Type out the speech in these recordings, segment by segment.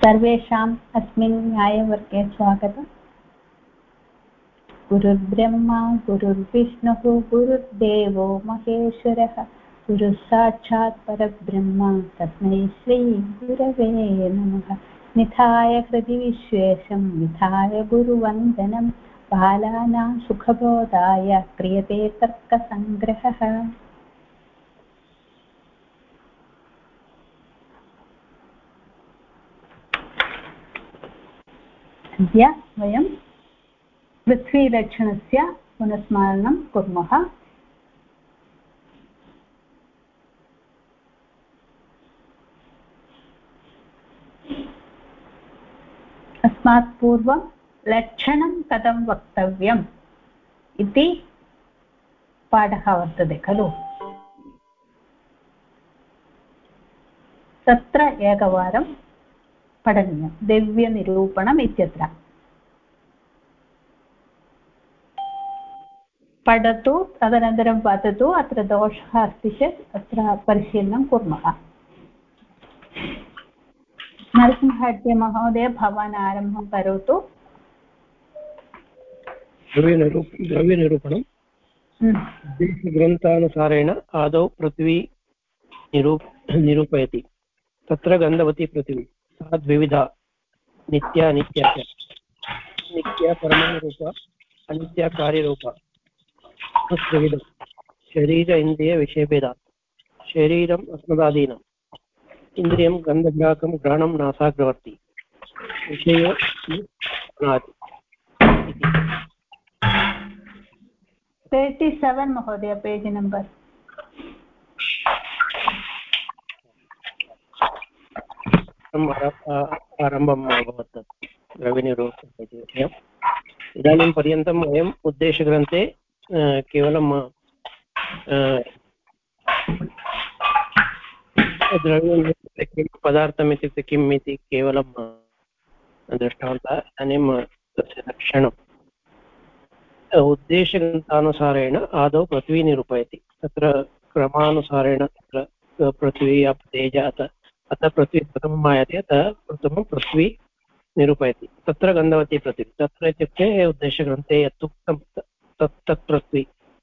सर्वेषाम् अस्मिन् न्यायवर्गे स्वागतम्। गुरुर्ब्रह्मा गुरुर्विष्णुः गुरुर्देवो महेश्वरः गुरुः साक्षात् परब्रह्म तस्मै श्री गुरवे नमः। निधाय हृदि विश्वेशं विधाय गुरुवन्दनं बालानां सुखबोधाय क्रियते तर्कसङ्ग्रहः। अद्य वयं पृथ्वीलक्षणस्य पुनस्मरणं कुर्मः। अस्मात् पूर्वं लक्षणं कथं वक्तव्यम् इति पाठः वर्तते खलु। तत्र एकवारं पठनीयं द्रव्यनिरूपणम् इत्यत्र पठतु, तदनन्तरं वदतु अत्र दोषः अस्ति चेत् अत्र परिशीलनं कुर्मः। नरसिंहहेड्डे महोदय, भवान् आरम्भं करोतु। द्रव्यनिरूपणं ग्रन्थानुसारेण आदौ पृथ्वी निरूपयति। तत्र गन्धवती पृथ्वी सा द्विविधा, नित्या अनित्या च। नित्या परमाणुरूपा, अनित्या कार्यरूपा। त्रिविधं शरीर इन्द्रिय विषयभेदात्। शरीरम् अस्मदादीनम्, इन्द्रियं गन्धग्राहकं घ्राणं नासाग्रवर्ति, विषयो 37 महोदय, पेज् नम्बर्। आरम्भम् अभवत् द्रव्यनिरूपणविषयम्। इदानीं पर्यन्तं वयम् उद्देशग्रन्थे केवलं द्रव्यनिरूपणे किं पदार्थम् इत्युक्ते किम् इति केवलं दृष्टवन्तः। इदानीं तस्य लक्षणम् उद्देशग्रन्थानुसारेण आदौ पृथ्वी निरूपयति। तत्र क्रमानुसारेण तत्र पृथ्वी अप तेज अतः पृथ्वी प्रथमम् आयाति, अतः प्रथमं पृथ्वी निरूपयति। तत्र गन्धवती पृथ्वी, तत्र इत्युक्ते उद्देशग्रन्थे यत्ुक्तं तत् पृथ्वी,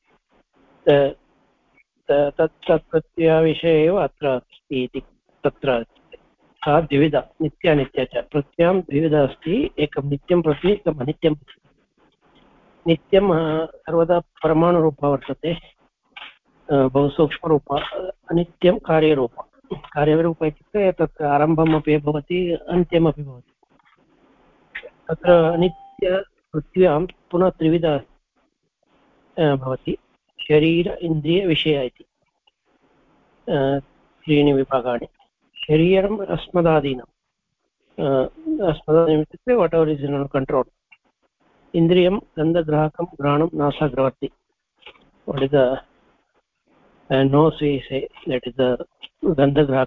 तत् पृथ्व्याविषये एव अत्र अस्ति इति। तत्र सा द्विविधा, नित्यानित्या च। पृथ्व्यां द्विविधा अस्ति, एकं नित्यं पृथ्वी, एकम् अनित्यं पृथ्वी। नित्यं सर्वदा परमाणुरूपा वर्तते, बहु सूक्ष्मरूपा। अनित्यं कार्यरूपा। कार्यरूप इत्युक्ते तत्र आरम्भमपि भवति, अन्त्यमपि भवति। तत्र नित्यपृथ्व्यां पुनः त्रिविधा भवति, शरीर इन्द्रिय विषय इति त्रीणि विभागानि। शरीरम् अस्मदादीनम्, अस्मदादीनम् इत्युक्ते whatever is in control. इन्द्रियं गन्धग्राहकं घ्राणं नासाग्रवर्ति, what is the nose we say, that is the gandhagrahak,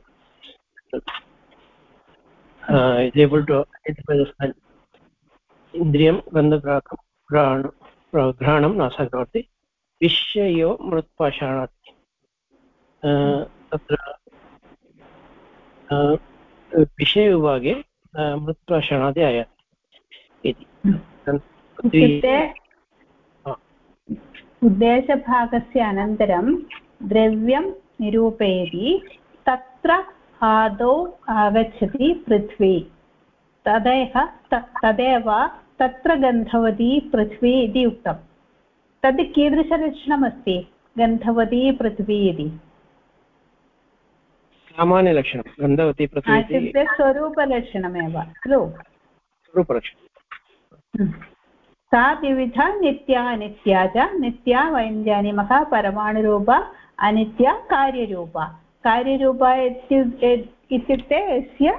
is able to identify the smell. Indriyam gandhagrahakam घ्राणं नासाग्रवर्ति, विषयो मृत्पाषाणात्। तत्र विषयविभागे मृत्पाषाणादि आयाति इति। उद्देशभागस्य अनन्तरं द्रव्यं निरूपयति। तत्र आदौ आगच्छति पृथ्वी, तदेव तत्र गन्धवती पृथ्वी इति उक्तं। तद् कीदृशलक्षणमस्ति गन्धवती पृथ्वी इति? सामान्यलक्षणं गन्धवती पृथ्वी इत्युक्ते स्वरूपलक्षणमेव खलु। स्वरूपलक्षणं। सा द्विविधा, नित्या अनित्या च। नित्या वयं जानीमः परमाणुरूपा, अनित्या कार्यरूपा। कार्यरूपा इत्युक्ते यस्य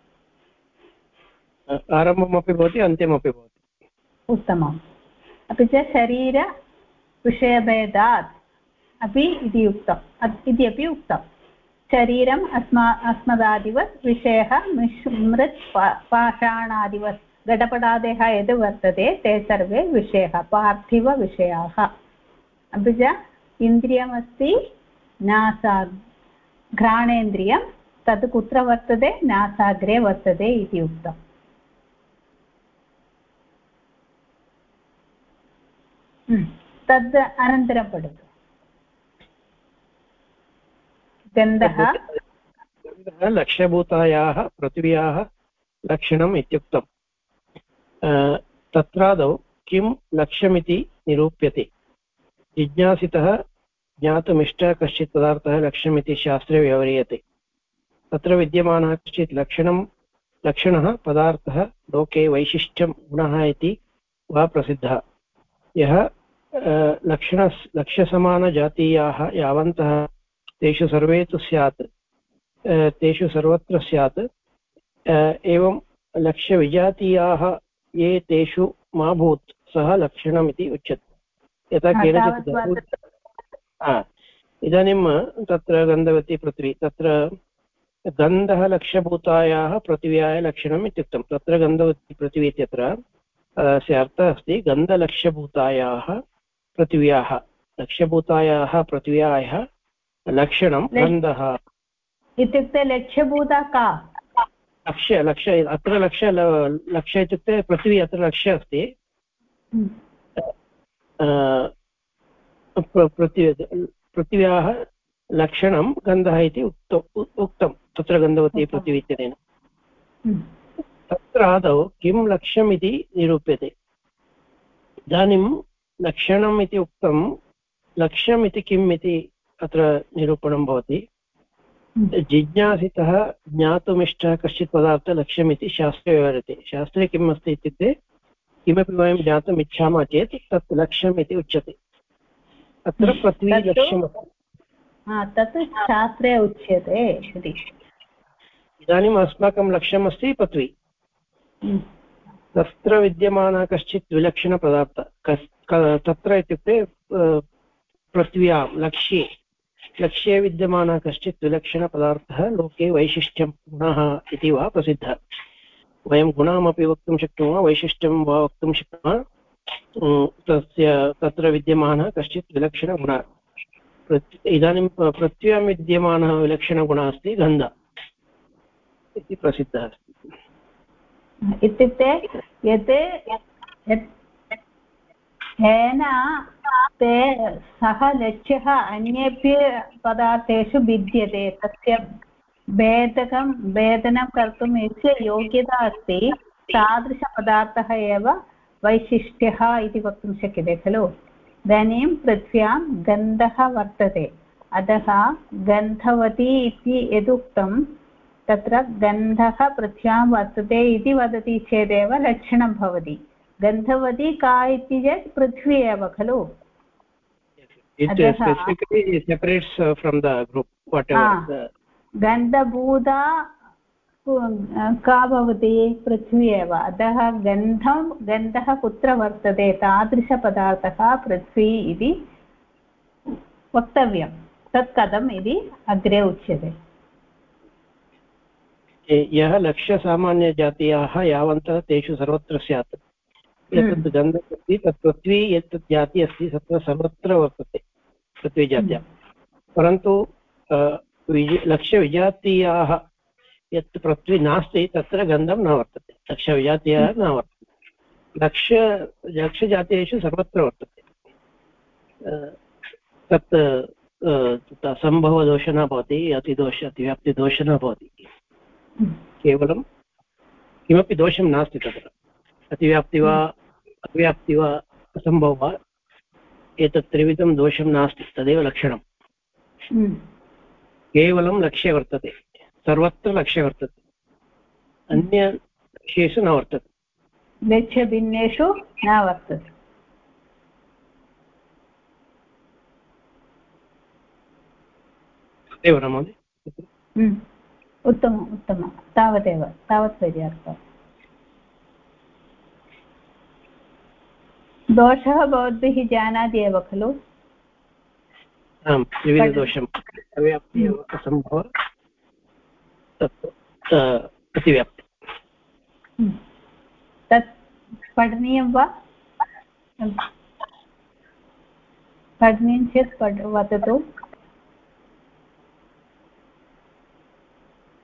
आरम्भमपि भवति, अन्त्यमपि भवति। उत्तमम्। अपि च शरीरविषयभेदात् अपि इति अपि उक्तं। शरीरम् अस्मदादिवत्, विषयः मृत् पाषाणादिवत्। घटपटादयः यद् वर्तते ते सर्वे विषयः, पार्थिवविषयाः। अपि च इन्द्रियमस्ति नासा घ्राणेन्द्रियं, तद् कुत्र वर्तते नासाग्रे वर्तते इति उक्तम् तद् अनन्तरं पठतु गन्धः लक्ष्यभूतायाः पृथिव्याः लक्षणम् इत्युक्तम् तत्रादौ किं लक्ष्यमिति निरूप्यते जिज्ञासितः ज्ञातुमिष्टः कश्चित् पदार्थः लक्ष्यमिति शास्त्रे व्यवह्रियते तत्र विद्यमानः कश्चित् लक्षणः पदार्थः लोके वैशिष्ट्यं गुणः इति वा प्रसिद्धः यः लक्ष्यसमानजातीयाः यावन्तः तेषु सर्वे तु स्यात् तेषु सर्वत्र स्यात् एवं लक्ष्यविजातीयाः ये तेषु मा भूत् सः लक्षणम् इति उच्यते यथा केनचित् इदानीं तत्र गन्धवती पृथ्वी तत्र गन्धः लक्ष्यभूतायाः पृथिव्याः लक्षणम् इत्युक्तं तत्र गन्धवती पृथ्वी इत्यत्र अस्य अर्थः अस्ति गन्धलक्ष्यभूतायाः पृथिव्याः लक्ष्यभूतायाः पृथिव्याः लक्षणं गन्धः इत्युक्ते लक्ष्यभूता का लक्ष्य अत्र लक्ष्य इत्युक्ते पृथ्वी अत्र लक्ष्य अस्ति पृथिव्याः लक्षणं गन्धः इति उक्तं तत्र गन्धवती पृथिवी इत्यनेन तत्र आदौ किं लक्ष्यम् इति निरूप्यते इदानीं लक्षणम् इति उक्तं लक्ष्यम् इति किम् इति अत्र निरूपणं भवति जिज्ञासितः ज्ञातुमिष्टः कश्चित् पदार्थः लक्ष्यमिति शास्त्रे व्यवह्रियते शास्त्रे किम् अस्ति इत्युक्ते किमपि वयं ज्ञातुम् इच्छामः चेत् तत् लक्ष्यम् इति उच्यते अत्र पृथ्वी लक्ष्यमस्ति तत् शास्त्रे उच्यते इदानीम् अस्माकं लक्ष्यमस्ति पृथ्वी तत्र विद्यमानः कश्चित् विलक्षणपदार्थः तत्र इत्युक्ते पृथ्व्यां लक्ष्ये विद्यमानः कश्चित् विलक्षणपदार्थः लोके वैशिष्ट्यं गुणः इति वा प्रसिद्धः वयं गुणमपि वक्तुं शक्नुमः वैशिष्ट्यं वा वक्तुं शक्नुमः तत्र विद्यमानः कश्चित् विलक्षणगुणः इदानीं पृथ्व्यां विद्यमानः विलक्षणगुणः अस्ति गन्धः इति प्रसिद्धः अस्ति इत्युक्ते यत् येन ते सः लक्ष्यः अन्येभ्यः पदार्थेषु भिद्यते तस्य भेदनं कर्तुं यस्य योग्यता अस्ति तादृशपदार्थः एव वैशिष्ट्यः इति वक्तुं शक्यते खलु इदानीं पृथ्व्यां गन्धः वर्तते अतः गन्धवती इति यदुक्तं तत्र गन्धः पृथ्व्यां वर्तते इति वदति चेदेव लक्षणं भवति गन्धवती का इति चेत् पृथ्वी एव खलु गन्धभूता का भवति पृथ्वी एव अतः गन्धः कुत्र वर्तते तादृशपदार्थः पृथ्वी इति वक्तव्यं तत् कथम् इति अग्रे उच्यते यः लक्ष्यसामान्यजातीयाः यावन्तः तेषु सर्वत्र स्यात् एतद् गन्धः अस्ति तत् पृथ्वी यत् जाति अस्ति तत्र सर्वत्र वर्तते पृथ्वीजात्यां परन्तु लक्ष्यविजातीयाः यत् पृथ्वी नास्ति तत्र गन्धं न वर्तते लक्ष्यविजातीयाः न वर्तते लक्ष्यजातीयेषु सर्वत्र वर्तते तत् असम्भवदोषः न भवति अतिव्याप्तिदोषः न भवति केवलं किमपि दोषं नास्ति तत्र अतिव्याप्ति वा अव्याप्ति वा असम्भवः वा एतत् त्रिविधं दोषं नास्ति तदेव लक्षणं केवलं लक्ष्ये वर्तते सर्वत्र लक्ष्ये वर्तते अन्य लक्ष्येषु न वर्तते लक्ष्यभिन्नेषु न वर्तते तदेव न महोदय उत्तमं तावदेव तावत् पर्याप्तम् दोषः भवद्भिः जानाति एव खलु आं त्रिविधदोषम् अव्याप्ति असम्भव तत् अतिव्याप्ति तत् पठनीयं वा पठनीयं चेत् वदतु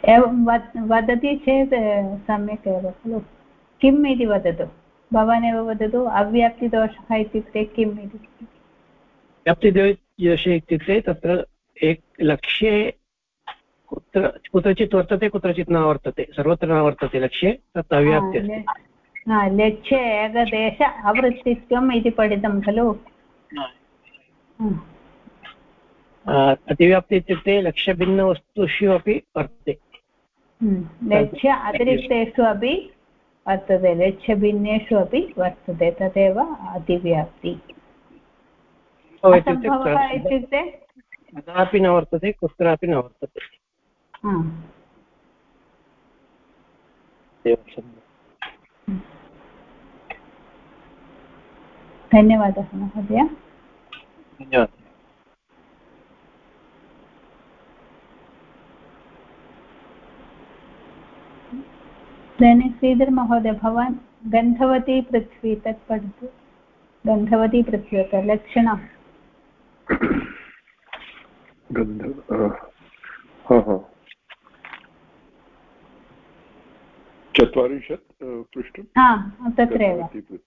एवं वदति चेत् सम्यक् एव खलु किम् इति वदतु भवानेव वदतु अव्याप्तिदोषः इत्युक्ते किम् इति व्याप्तिदोषे इत्युक्ते तत्र लक्ष्ये कुत्रचित् वर्तते कुत्रचित् न वर्तते सर्वत्र न वर्तते लक्ष्ये तत् अव्याप्ति अस्ति लक्ष्ये एकदेश आवृत्तित्वम् इति पठितं खलु अतिव्याप्ति इत्युक्ते लक्ष्यभिन्नवस्तुषु अपि वर्तते लक्ष्य अतिरिक्तेषु अपि वर्तते लक्ष्यभिन्नेषु अपि वर्तते तदेव अतिव्याप्ति असम्भवः इत्युक्ते कदापि न वर्तते कुत्रापि न वर्तते धन्यवादः महोदय धन्यवादः इदानीं श्रीधर महोदय भवान् गन्धवती पृथ्वी तत् पठतु गन्धवती पृथ्वी लक्षणं चत्वारिंशत् पृष्ठं तत्रैव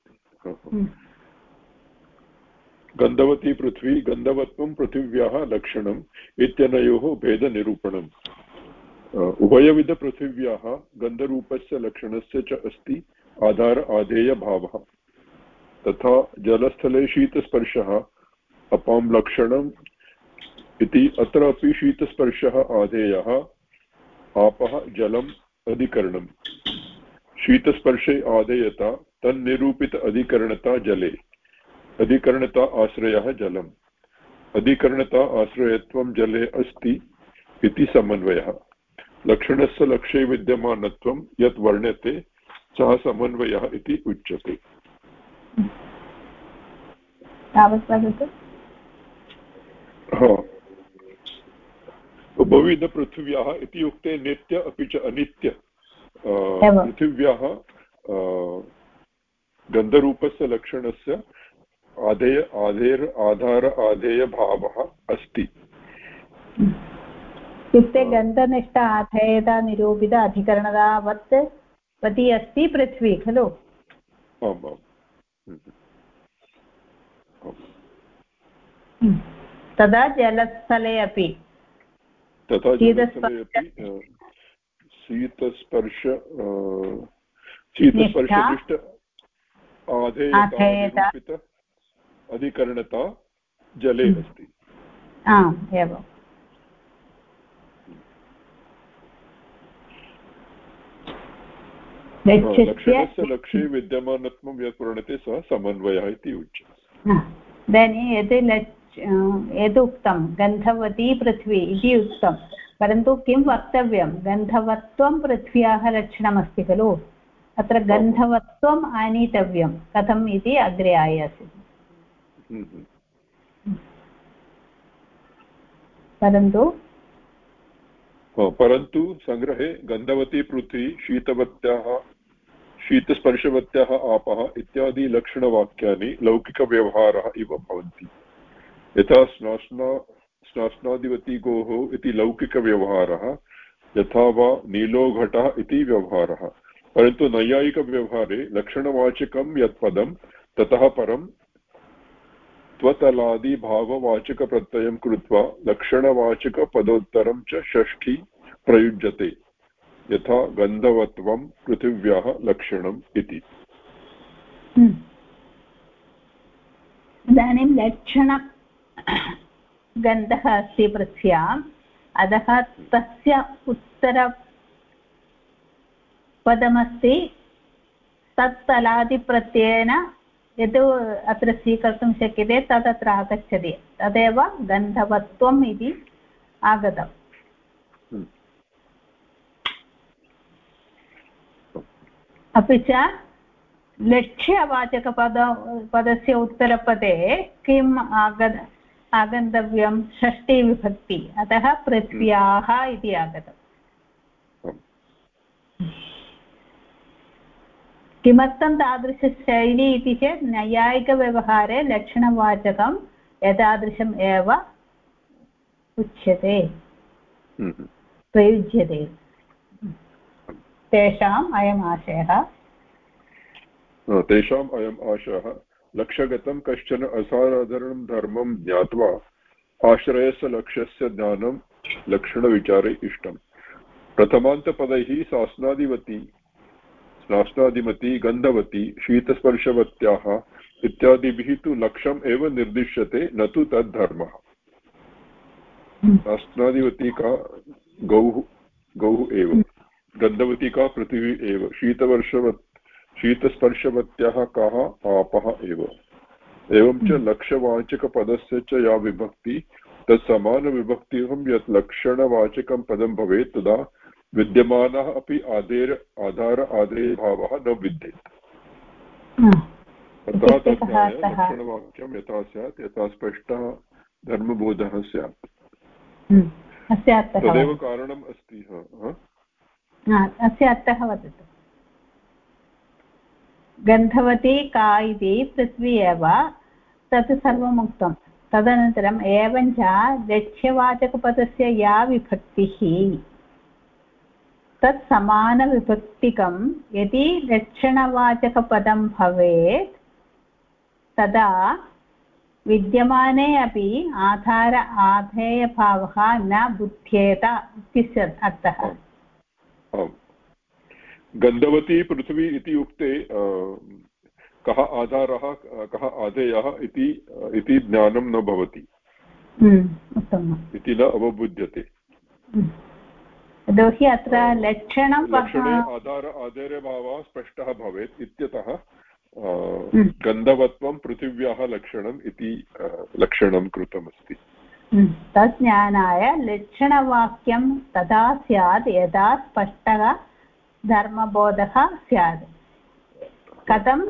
गन्धवती पृथ्वी गन्धवत्वं पृथिव्याः लक्षणम् इत्यनयोः भेदनिरूपणम् उभयविधपृथिव्याः गन्धरूपस्य लक्षणस्य च अस्ति आधार आधेयभावः तथा जलस्थले शीतस्पर्शः अपां लक्षणम् इति अत्र अपि शीतस्पर्शः आधेयः आपः जलम् अधिकरणम् शीतस्पर्शे आधेयता तन्निरूपित अधिकरणता जले अधिकरणता आश्रयः जलम् अधिकरणता आश्रयत्वं जले अस्ति इति समन्वयः लक्षणस्य लक्ष्ये विद्यमानत्वं यत् वर्ण्यते सः समन्वयः इति उच्यते बहुविधपृथिव्याः इत्युक्ते नित्य अपि च अनित्य पृथिव्याः गन्धरूपस्य लक्षणस्य आधार आधेयभावः अस्ति इत्युक्ते गन्धनिष्ठ आधेयता निरूपित अधिकरणतावत् वती अस्ति पृथ्वी खलु आम् तदा जलस्थले अपि शीतस्पर्शनिष्ठ आधेयता अधिकरणता जले अस्ति एवं लक्षणस्य लक्ष्ये विद्यमानत्वं यत् वर्णते सः समन्वयः इति उच्यते इदानीं यद् उक्तं गन्धवती पृथ्वी इति उक्तं परन्तु किं वक्तव्यं गन्धवत्वं पृथ्व्याः लक्षणमस्ति खलु अत्र गन्धवत्वम् आनीतव्यं कथम् इति अग्रे आयाति परन्तु संग्रहे गन्धवती पृथ्वी शीतस्पर्शवत्याः आपः इत्यादि लक्षणवाक्यानि लौकिकव्यवहारः इव भवन्ति यथा स्नास्नादिवती गोः इति लौकिकव्यवहारः यथा वा नीलो घटः इति व्यवहारः परन्तु नैयायिकव्यवहारे लक्षणवाचकं यत् पदं ततः परं त्वतलादिभाववाचकप्रत्ययं कृत्वा लक्षणवाचकपदोत्तरं च षष्ठी प्रयुज्यते यथा गन्धवत्वं पृथिव्याः लक्षणम् इति इदानीं लक्षण गन्धः अस्ति पृथ्व्याम् अतः तस्य उत्तरपदमस्ति तत्तलादिप्रत्ययेन यद् अत्र स्वीकर्तुं शक्यते तदत्र आगच्छति तदेव गन्धवत्वम् इति आगतम् अपि च लक्ष्यवाचकपदस्य उत्तरपदे किम् आगन्तव्यं षष्ठीविभक्ति अतः पृथ्व्याः इति आगतम् किमर्थं तादृशशैली इति चेत् नैयायिकव्यवहारे लक्षणवाचकं एतादृशम् एव उच्यते प्रयुज्यते तेषाम् अयम् आशयः। तेषाम् अयम् आशयः लक्ष्यगतं कश्चन असाधारणं धर्मं ज्ञात्वा आश्रयस्य लक्ष्यस्य ज्ञानं लक्षणविचारे इष्टम्। प्रथमान्तपदैः शास्नादिमती गन्धवती शीतस्पर्शवत्याः इत्यादिभिः तु लक्ष्यम् एव निर्दिश्यते न तु तद्धर्मः। शास्नादिवती का गौः एव, गन्धवती का पृथिवी एव, शीतस्पर्शवत्याः काः आपः एव। एवं च लक्ष्यवाचकपदस्य च या विभक्ति तत्समानविभक्तिः यत् लक्षणवाचकं पदं भवेत् तदा विद्यमानः अपि आधार आदेयभावः न विद्येत। अतः तज्ज्ञाय लक्षणवाक्यं यथा स्यात् यथा स्पष्टः धर्मबोधः स्यात्। तदेव कारणम् अस्ति। अस्य अर्थः वदतु। गन्धवती का इति पृथ्वी एव, तत् सर्वम् उक्तं। तदनन्तरम् एवञ्च लक्ष्यवाचकपदस्य या विभक्तिः तत् समानविभक्तिकं यदि लक्षणवाचकपदं भवेत् तदा विद्यमाने अपि आधार आधेयभावः न बुध्येत इत्यस्य अर्थः। गन्धवती पृथ्वी इति उक्ते कः आधारः कः आधेयः इति ज्ञानं न भवति, इति न अवबुध्यते। यतोहि अत्र लक्षणे आधार आधेयभावः स्पष्टः भवेत् इत्यतः गन्धवत्वं पृथिव्याः लक्षणम् इति लक्षणं कृतमस्ति। तत् ज्ञानाय लक्षणवाक्यं तथा स्यात् यदा स्पष्टः धर्मबोधः स्यात्। कथं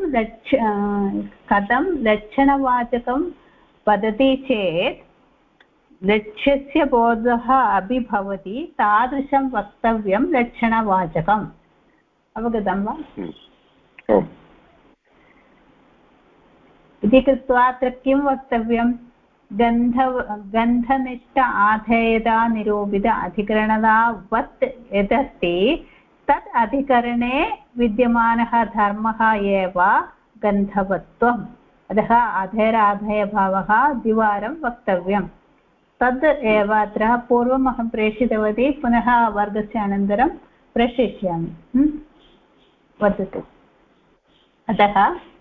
लक्षणवाचकं वदति चेत् लक्ष्यस्य बोधः अपि भवति, तादृशं वक्तव्यं लक्षणवाचकम्। अवगतं वा? इति कृत्वा अत्र किं वक्तव्यं? गन्धनिष्ठ आधेयता निरूपित अधिकरणतावत् यदस्ति तत् अधिकरणे विद्यमानः धर्मः एव गन्धवत्वम्। अतः आधेयाधेयभावः द्विवारं वक्तव्यं। तद् एव अत्र पूर्वम् अहं प्रेषितवती, पुनः वर्गस्य अनन्तरं प्रेषयिष्यामि। वदतु। अतः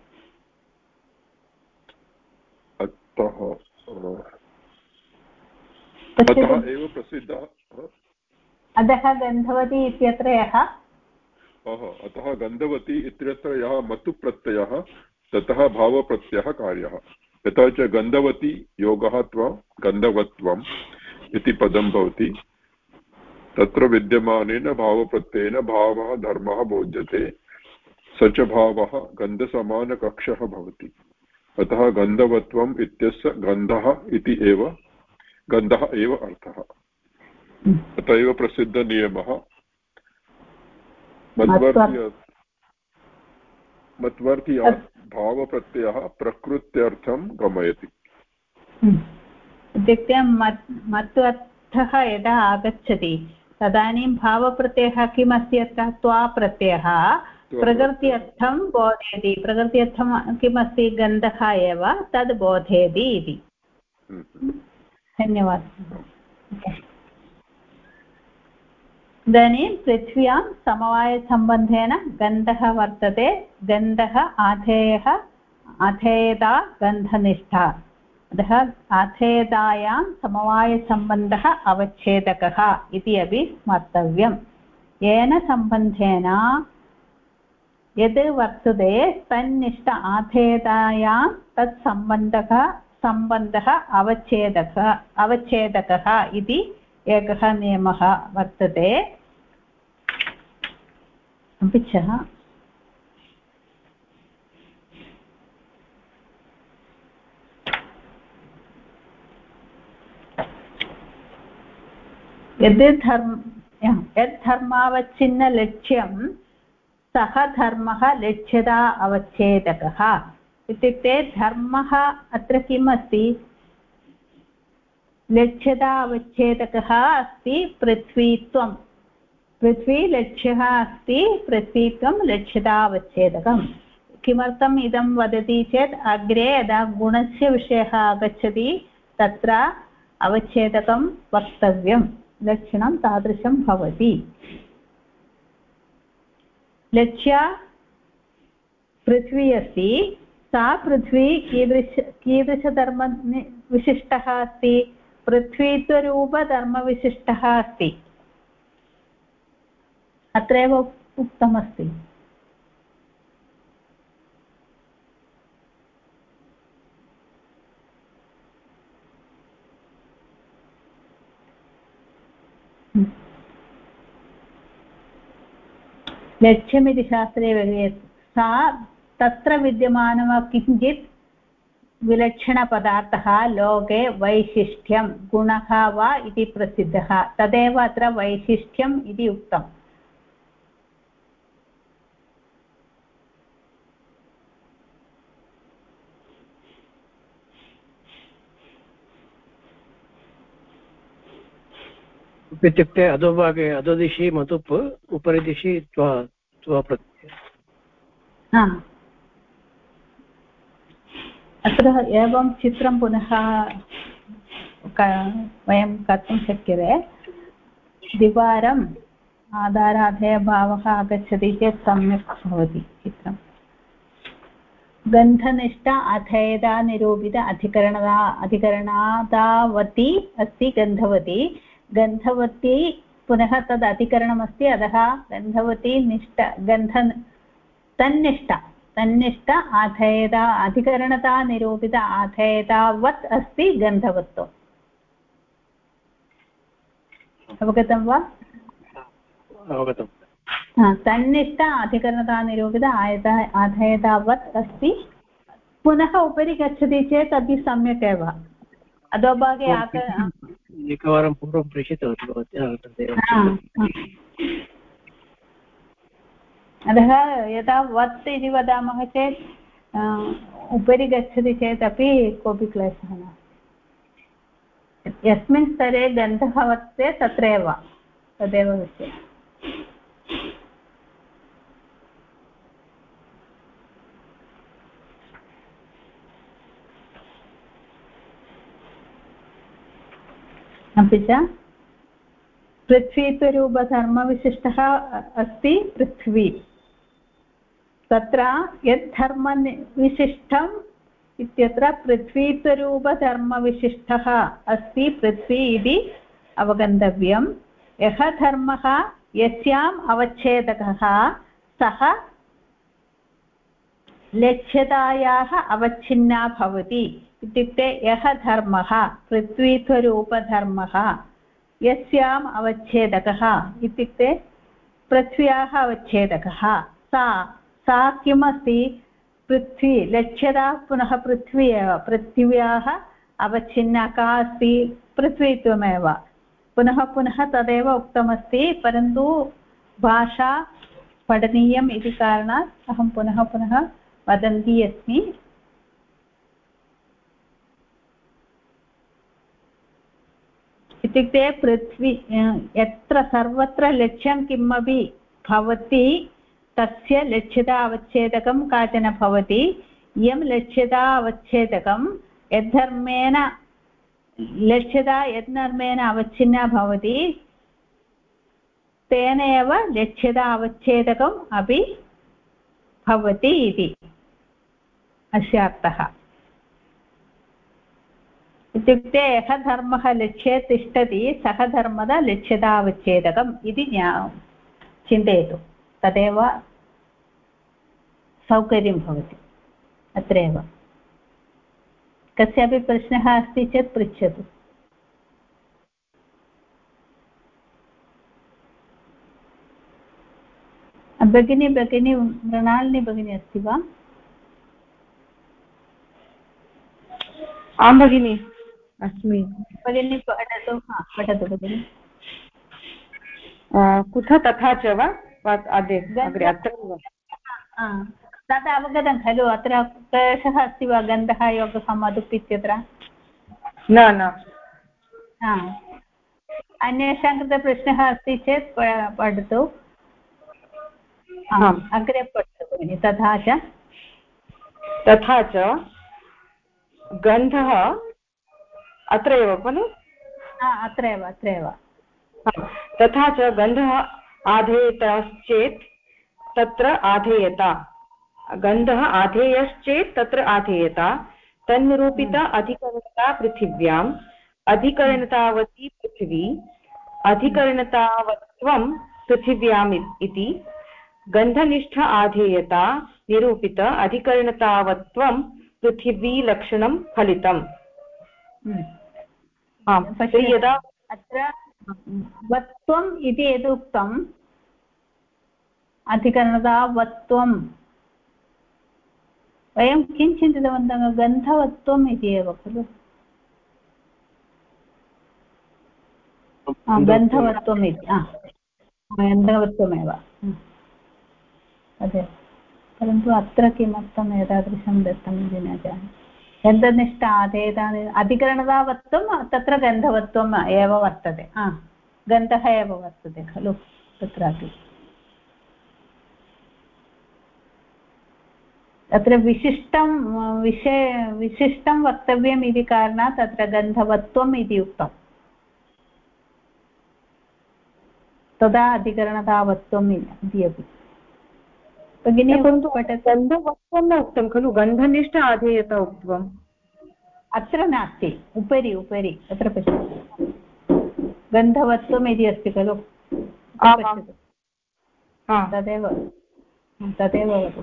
एव प्रसिद्धः। अतः गन्धवती इत्यत्र यः अतः गन्धवती इत्यत्र यः मतुप्रत्ययः ततः भावप्रत्ययः कार्यः। यथा च गन्धवती योगः त्वं गन्धवत्वम् इति पदं भवति, तत्र विद्यमानेन भावप्रत्ययेन भावः धर्मः बोध्यते, स च भावः गन्धसमानकक्षः भवति। अतः गन्धवत्वम् इत्यस्य गन्धः एव अर्थः। अत एव प्रसिद्धनियमः मत्वर्थीयात् भावप्रत्ययः प्रकृत्यर्थं गमयति। इत्युक्ते मत्वर्थः यदा आगच्छति तदानीं भावप्रत्ययः किमस्ति? अत्र त्वाप्रत्ययः प्रकृत्यर्थं बोधयति। प्रकृत्यर्थं किमस्ति? गन्धः एव, तद् बोधयति इति। धन्यवादः। इदानीं पृथ्व्यां समवायसम्बन्धेन गन्धः वर्तते। गन्धः आधेयता गन्धनिष्ठा। अतः आधेयतायां समवायसम्बन्धः अवच्छेदकः इति अपि स्मर्तव्यं। येन सम्बन्धेन यद् वर्तते तन्निष्ठ आधेयतायां तत् सम्बन्धः अवच्छेदकः इति एकः नियमः वर्तते। अपि च यद् धर्मावच्छिन्नलक्ष्यं सः धर्मः लक्ष्यता अवच्छेदकः। इत्युक्ते धर्मः अत्र किम् अस्ति? लक्ष्यता अवच्छेदकः अस्ति पृथ्वीत्वं। पृथ्वी लक्ष्यः अस्ति पृथ्वीत्वं लक्ष्यतावच्छेदकम् किमर्थम् इदं वदति चेत् अग्रे यदा गुणस्य विषयः आगच्छति तत्र अवच्छेदकं वक्तव्यं लक्षणं तादृशं भवति लक्ष्या पृथ्वी अस्ति सा पृथ्वी कीदृशधर्मविशिष्टः अस्ति पृथ्वीत्वरूपधर्मविशिष्टः अस्ति अत्रैव उक्तमस्ति लक्ष्यमिति शास्त्रे सा तत्र विद्यमानः किञ्चित् विलक्षणपदार्थः लोके वैशिष्ट्यं गुणः वा इति प्रसिद्धः तदेव अत्र वैशिष्ट्यम् इति उक्तम् इत्युक्ते अधोभागे अधोदिशि मतुप् उपरि दिशि त्वप्रत्ययः अत्र एवं चित्रं पुनः वयं कर्तुं शक्यते द्विवारम् आधाराधेयभावः आगच्छति चेत् सम्यक् भवति चित्रं गन्धनिष्ठ अथेदा निरूपित अधिकरणादावती अस्ति गन्धवती गन्धवती पुनः तद् अधिकरणमस्ति अतः गन्धवती निष्ठ तन्निष्ठ आधेयता अधिकरणता निरूपित आधेयतावत् अस्ति गन्धवत्वम् अवगतं वा अवगतं तन्निष्ठ अधिकरणता निरूपित आधेयतावत् अस्ति पुनः उपरि गच्छति चेत् अपि सम्यक् एव अधोभागे एकवारं पूर्वं प्रेषितवती भवती अतः यदा वत् इति वदामः चेत् उपरि गच्छति चेदपि कोऽपि क्लेशः नास्ति यस्मिन् स्तरे गन्धः वर्तते तत्रैव तदेव विषयः अपि च पृथ्वीत्वरूपधर्मविशिष्टः अस्ति पृथ्वी तत्र यत् धर्मविशिष्टम् इत्यत्र पृथ्वीत्वरूपधर्मविशिष्टः अस्ति पृथ्वी इति अवगन्तव्यं यः धर्मः यस्याम् अवच्छेदकः सः लक्ष्यतायाः अवच्छिन्ना भवति इत्युक्ते यः धर्मः पृथ्वीत्वरूपधर्मः यस्याम् अवच्छेदकः इत्युक्ते पृथ्व्याः अवच्छेदकः सा किमस्ति पृथ्वी लक्ष्यता पुनः पृथ्वी एव पृथिव्याः अवच्छिन्ना का अस्ति पृथ्वीत्वमेव पुनः पुनः तदेव उक्तमस्ति परन्तु भाषा पठनीयम् इति कारणात् अहं पुनः पुनः वदन्ती अस्मि इत्युक्ते पृथ्वी यत्र सर्वत्र लक्ष्यं किमपि भवति तस्य लक्ष्यता अवच्छेदकं काचन भवति इयं लक्ष्यता अवच्छेदकं यद्धर्मेण लक्ष्यता यद्धर्मेण अवच्छिन्ना भवति तेन एव लक्ष्यता अवच्छेदकम् अपि भवति इति अस्य अर्थः इत्युक्ते यः धर्मः लक्ष्ये तिष्ठति सः धर्मः लक्ष्यतावच्छेदकम् इति चिन्तयतु तदेव सौकर्यं भवति अत्रैव कस्यापि प्रश्नः अस्ति चेत् पृच्छतु भगिनी मृणालिनी भगिनी अस्ति वा आं भगिनी अस्मि भगिनी पठतु पठतु भगिनी कुतः तथा च वा अग्रे तद् अवगतं खलु अत्र क्लेशः अस्ति वा गन्धः योगः मधुप् इत्यत्र न अन्येषां कृते प्रश्नः अस्ति चेत् पठतु। अग्रे पठतु भगिनि। तथा च गन्धः अत्र एव खलु? अत्रैव तथा च गन्धः आधेयश्चेत् तत्र आधेयत। गन्धः आधेयश्चेत् तत्र आधेयत। तन्निरूपित अधिकरणता पृथिव्याम् अधिकरणतावती पृथिवी अधिकरणतावत्वं पृथिव्याम् इति गन्धनिष्ठ आधेयता निरूपित अधिकरणतावत्वं पृथिवीलक्षणं फलितम्। यदा अत्र वत्वम् इति यदुक्तम् अधिकरणतावत्वं वयं किं चिन्तितवन्तः गन्धवत्वम् इति एव खलु। गन्धवत्वम् इति गन्धवत्वमेव तदेव। परन्तु अत्र किमर्थम् एतादृशं दत्तम् इति न जाने। गन्धनिष्ठ आधेयतानि अधिकरणतावत्वं तत्र गन्धवत्वम् एव वर्तते। गन्धः एव वर्तते खलु तत्रापि। तत्र विशिष्टं वक्तव्यम् इति कारणात् तत्र गन्धवत्वम् इति उक्तम्। तदा अधिकरणतावत्वम् इति अपि भगिनी गन्धवत्वं न उक्तं खलु, गन्धनिष्ठ आधेयत उक्तम्। अत्र नास्ति, उपरि अत्र पश्यतु गन्धवत्वम् इति अस्ति खलु। तदेव वदतु।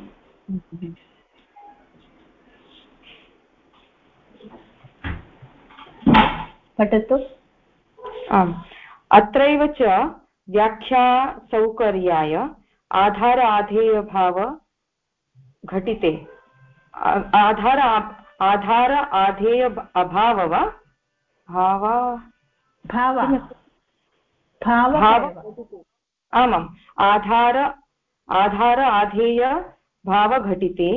पठतु। आम्, अत्रैव च व्याख्यासौकर्याय आधार आधेयभाव घटिते आधार आधेय अभाव वा आमाम् आधार आधेय भाव घटिते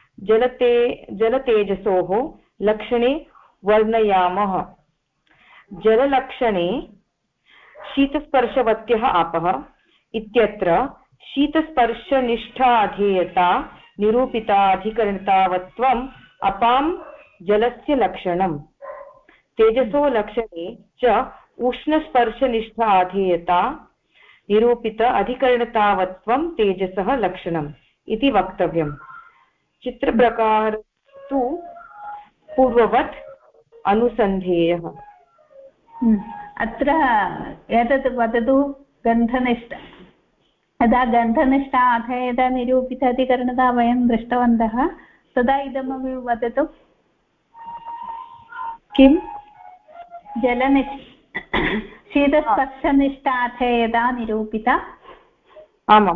जलतेजसोः लक्षणे वर्णयामः। जललक्षणे शीतस्पर्शवत्यः आपः इत्यत्र शीतस्पर्शनिष्ठाधेयता निरूपिता अधिकरणतावत्वम् अपां जलस्य लक्षणम्। तेजसो लक्षणे च उष्णस्पर्शनिष्ठाधेयता निरूपित अधिकरणतावत्वं तेजसः लक्षणम् इति वक्तव्यम्। चित्रप्रकार तु पूर्ववत् अनुसन्धेयः। अत्र एतत् वदतु गन्धनिष्ठ। यदा गन्धनिष्ठ आधेयता निरूपित अधिकरणता वयं दृष्टवन्तः तदा इदमपि वदतु। किं शीतस्पर्शनिष्ठ आधेयता निरूपिता। आमां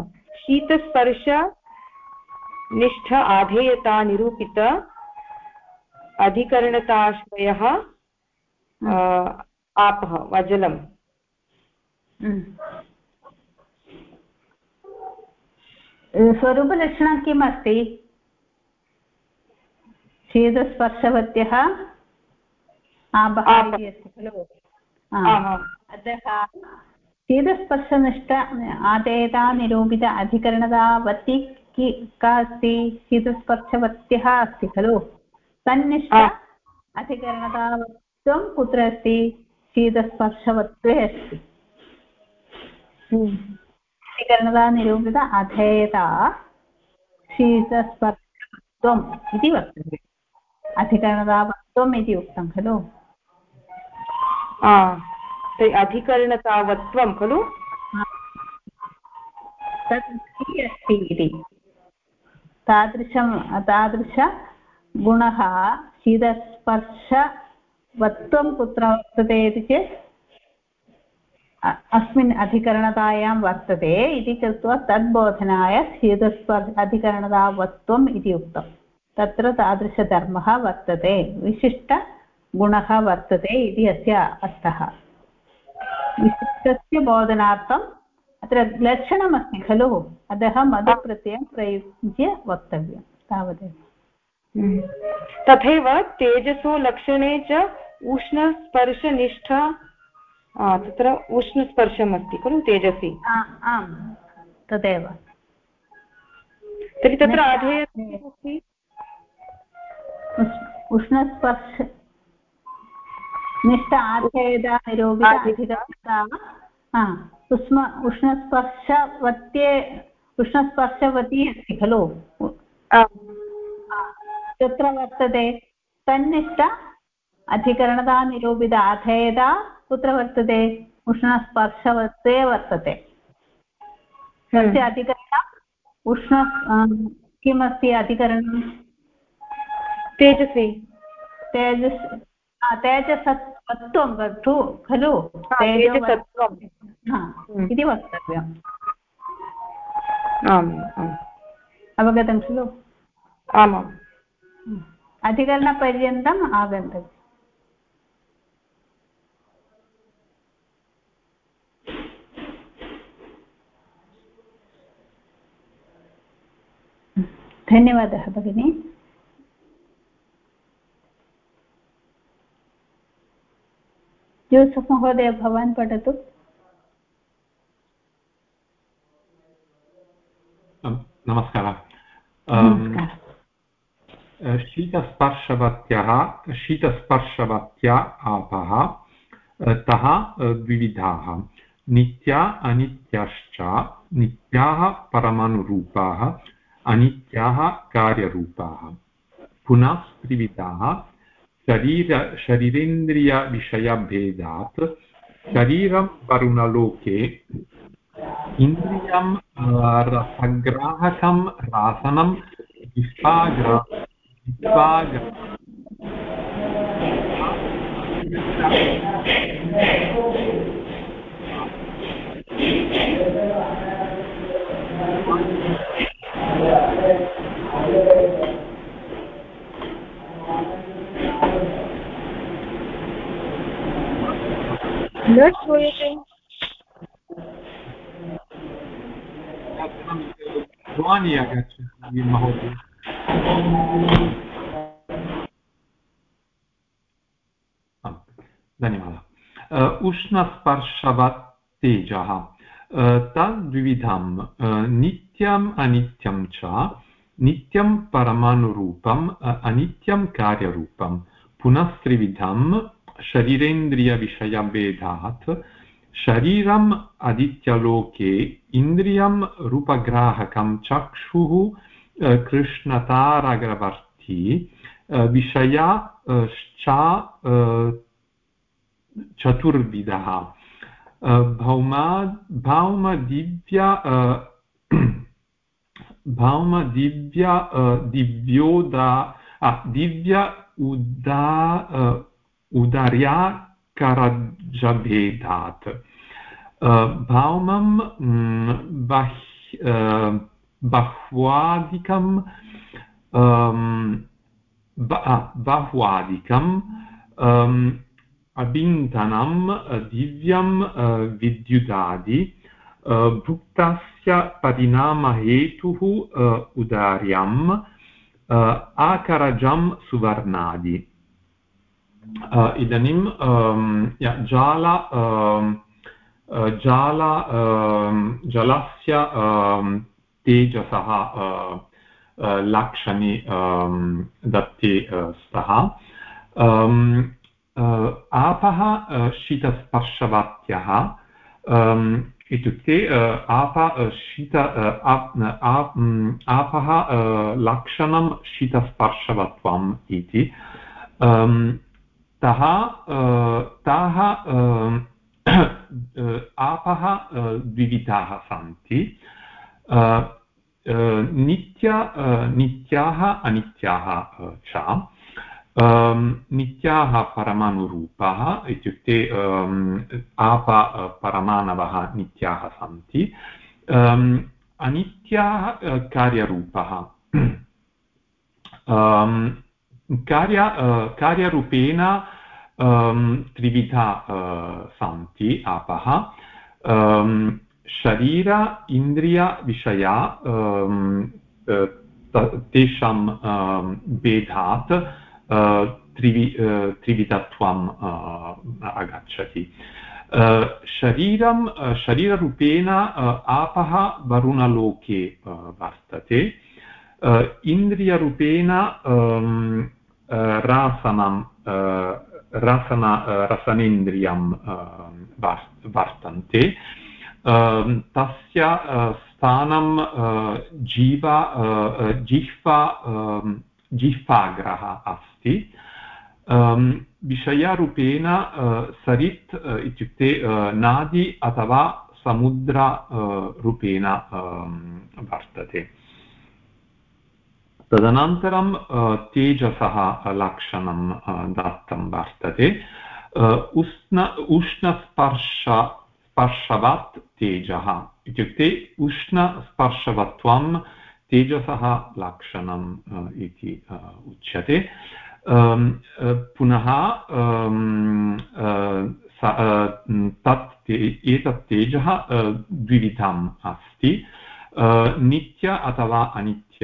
शीतस्पर्शनिष्ठ आधेयता निरूपित अधिकरणताश्रयः आपः वा जलम्। स्वरूपलक्षणं किम् अस्ति? शीतस्पर्शवत्यः आपः इति अस्ति खलु। अतः शीतस्पर्शनिष्ठ आधेयता निरूपित अधिकरणतावती का अस्ति? शीतस्पर्शवत्यः अस्ति खलु। तन्निष्ठ अधिकरणतावत्वं कुत्र अस्ति? शीतस्पर्शवत्वे अस्ति। अधिकरणता निरूपित अधेयता शीतस्पर्शवत्वम् इति वर्तते। अधिकरणतावत्वम् इति उक्तं खलु। अधिकरणतावत्वं खलु तत् अस्ति इति तादृशगुणः शीतस्पर्शवत्वं कुत्र वर्तते इति चेत् अस्मिन् अधिकरणतायां वर्तते इति कृत्वा तद्बोधनाय अधिकरणतावत्वम् इति उक्तं। तत्र तादृशधर्मः वर्तते, विशिष्टगुणः वर्तते इति अस्य अर्थः। विशिष्टस्य बोधनार्थम् अत्र लक्षणमस्ति खलु, अतः मधुप्रत्ययं प्रयुज्य वक्तव्यं तावदेव। तथैव तेजसो लक्षणे च उष्णस्पर्शनिष्ठा तत्र उष्णस्पर्शम् अस्ति खलु तेजसि आम् तदेव तर्हि तत्र अधेयः उष्णस्पर्श निष्ठ आधेयदा निरूपित अधिकता उष्णस्पर्शवती अस्ति खलु तत्र वर्तते तन्निष्ठ अधिकरणता निरूपित आधेयता कुत्र वर्तते उष्णस्पर्शवत्वे वर्तते तस्य अधिकरणम् उष्ण किमस्ति अधिकरणं तेजसि तेजसत्वं खलु तेजसत्वम् इति वक्तव्यम् आम् अवगतं खलु आमाम् अधिकरणपर्यन्तम् आगन्तव्यम् धन्यवादः भगिनी जोसफ् महोदय भवान् पठतु नमस्कारः शीतस्पर्शवत्या आपः तः द्विविधाः नित्या अनित्याश्च नित्याः परमाणुरूपाः अनित्याः कार्यरूपाः पुनः त्रिविधाः शरीरेन्द्रियविषयभेदात् शरीरं वरुणलोके इन्द्रियं रसग्राहकं रासनं न श्रूयते ध्वनि आगच्छति महोदय धन्यवादः उष्णस्पर्शवत् तेजः तद्विविधं नित्यम् अनित्यं च नित्यं परमाणुरूपम् अनित्यं कार्यरूपं पुनः त्रिविधं शरीरेन्द्रियविषयभेदात् शरीरम् आदित्यलोके इन्द्रियं रूपग्राहकं चक्षुः कृष्णतारगवर्ती विषया चतुर्विधः दिव्य उदार्याकरजभेदात् भौमं बह्वादिकम् अबिन्धनं दिव्यं विद्युदादि भुक्तस्य परिणामहेतुः उदार्यम् आकरजं सुवर्णादि इदानीं जलस्य तेजसः लक्षणे दत्ते स्तः आपः शीतस्पर्शवत्यः इत्युक्ते आपः लक्षणं शीतस्पर्शवत्वम् इति ताः आपः द्विविधाः सन्ति नित्याः अनित्याः च नित्याः परमाणुरूपाः इत्युक्ते आप परमाणवः नित्याः सन्ति अनित्याः कार्यरूपः कार्यरूपेण त्रिविधा सन्ति आपः शरीर इन्द्रियविषया तेषां भेदात् त्रिविधत्वम् आगच्छति शरीररूपेण आपः वरुणलोके वर्तते इन्द्रियरूपेण रसनेन्द्रियं वर्तन्ते तस्य स्थानं जिह्वाग्रः अस्ति विषयरूपेण सरित् इत्युक्ते नादी अथवा समुद्ररूपेण वर्तते तदनन्तरं तेजसः लक्षणं दत्तं वर्तते उष्णस्पर्शवत् तेजः इत्युक्ते उष्णस्पर्शवत्वं तेजसः लक्षणम् इति उच्यते पुनः एतत् तेजः द्विविधम् अस्ति नित्य अथवा अनित्य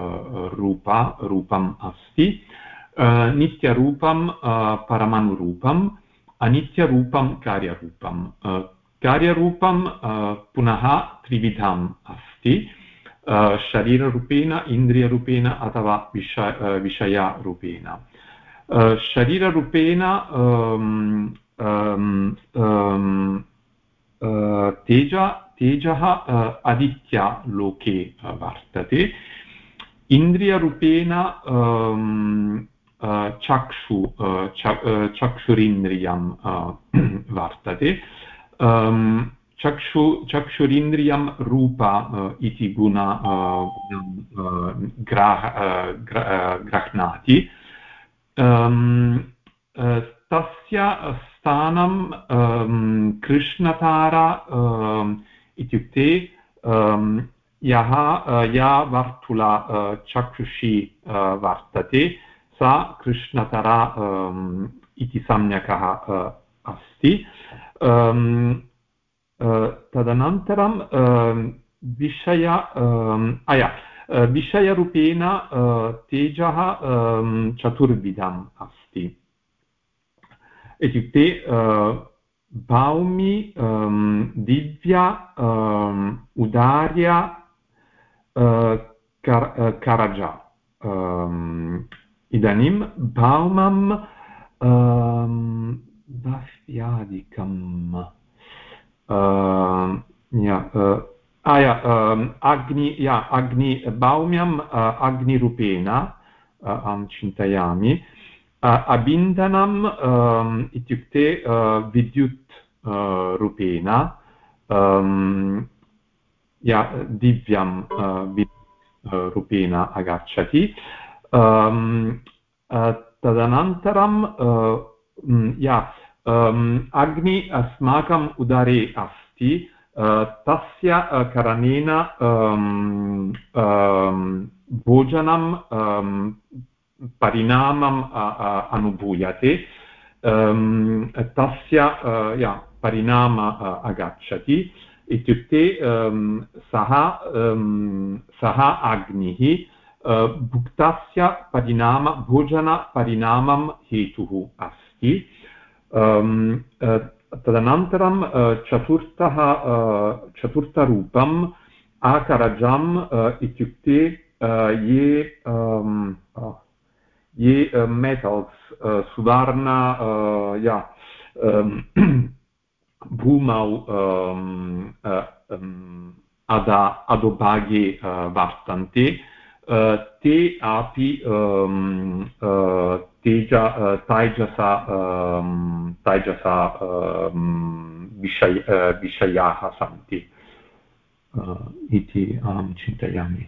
रूपम् अस्ति नित्यरूपं परमाणुरूपम् अनित्यरूपं कार्यरूपं पुनः त्रिविधम् अस्ति शरीररूपेण इन्द्रियरूपेण अथवा विषयरूपेण शरीररूपेण तेजः आदित्यलोके वर्तते इन्द्रियरूपेण चक्षुरिन्द्रियं वर्तते चक्षुरिन्द्रियं रूप इति गुण गृह्णाति तस्य स्थानं कृष्णतारा इत्युक्ते या वर्तुला चक्षुषी वर्तते सा कृष्णतरा इति सम्यकः अस्ति तदनन्तरं विषयरूपेण तेजः चतुर्विधम् अस्ति इत्युक्ते भौमि दिव्या उदार्य करजा इदानीं भौमं भव्यादिकम् अग्नि भौम्यम् अग्निरूपेण अहं चिन्तयामि अबिन्दनम् इत्युक्ते विद्युत् रूपेण दिव्यं रूपेण आगच्छति तदनन्तरं अग्नि अस्माकं उदरे अस्ति तस्य कारणेन भोजनं परिणामम् अनुभूयते तस्य परिणाम आगच्छति इत्युक्ते सः अग्निः भुक्तस्य भोजनपरिणामं हेतुः अस्ति तदनन्तरं चतुर्थरूपम् आकरजम् इत्युक्ते ये मेटल्स् सुवर्ण भूमौ अधोभागे वर्तन्ते ते अपि तैजसा विषयाः सन्ति इति अहं चिन्तयामि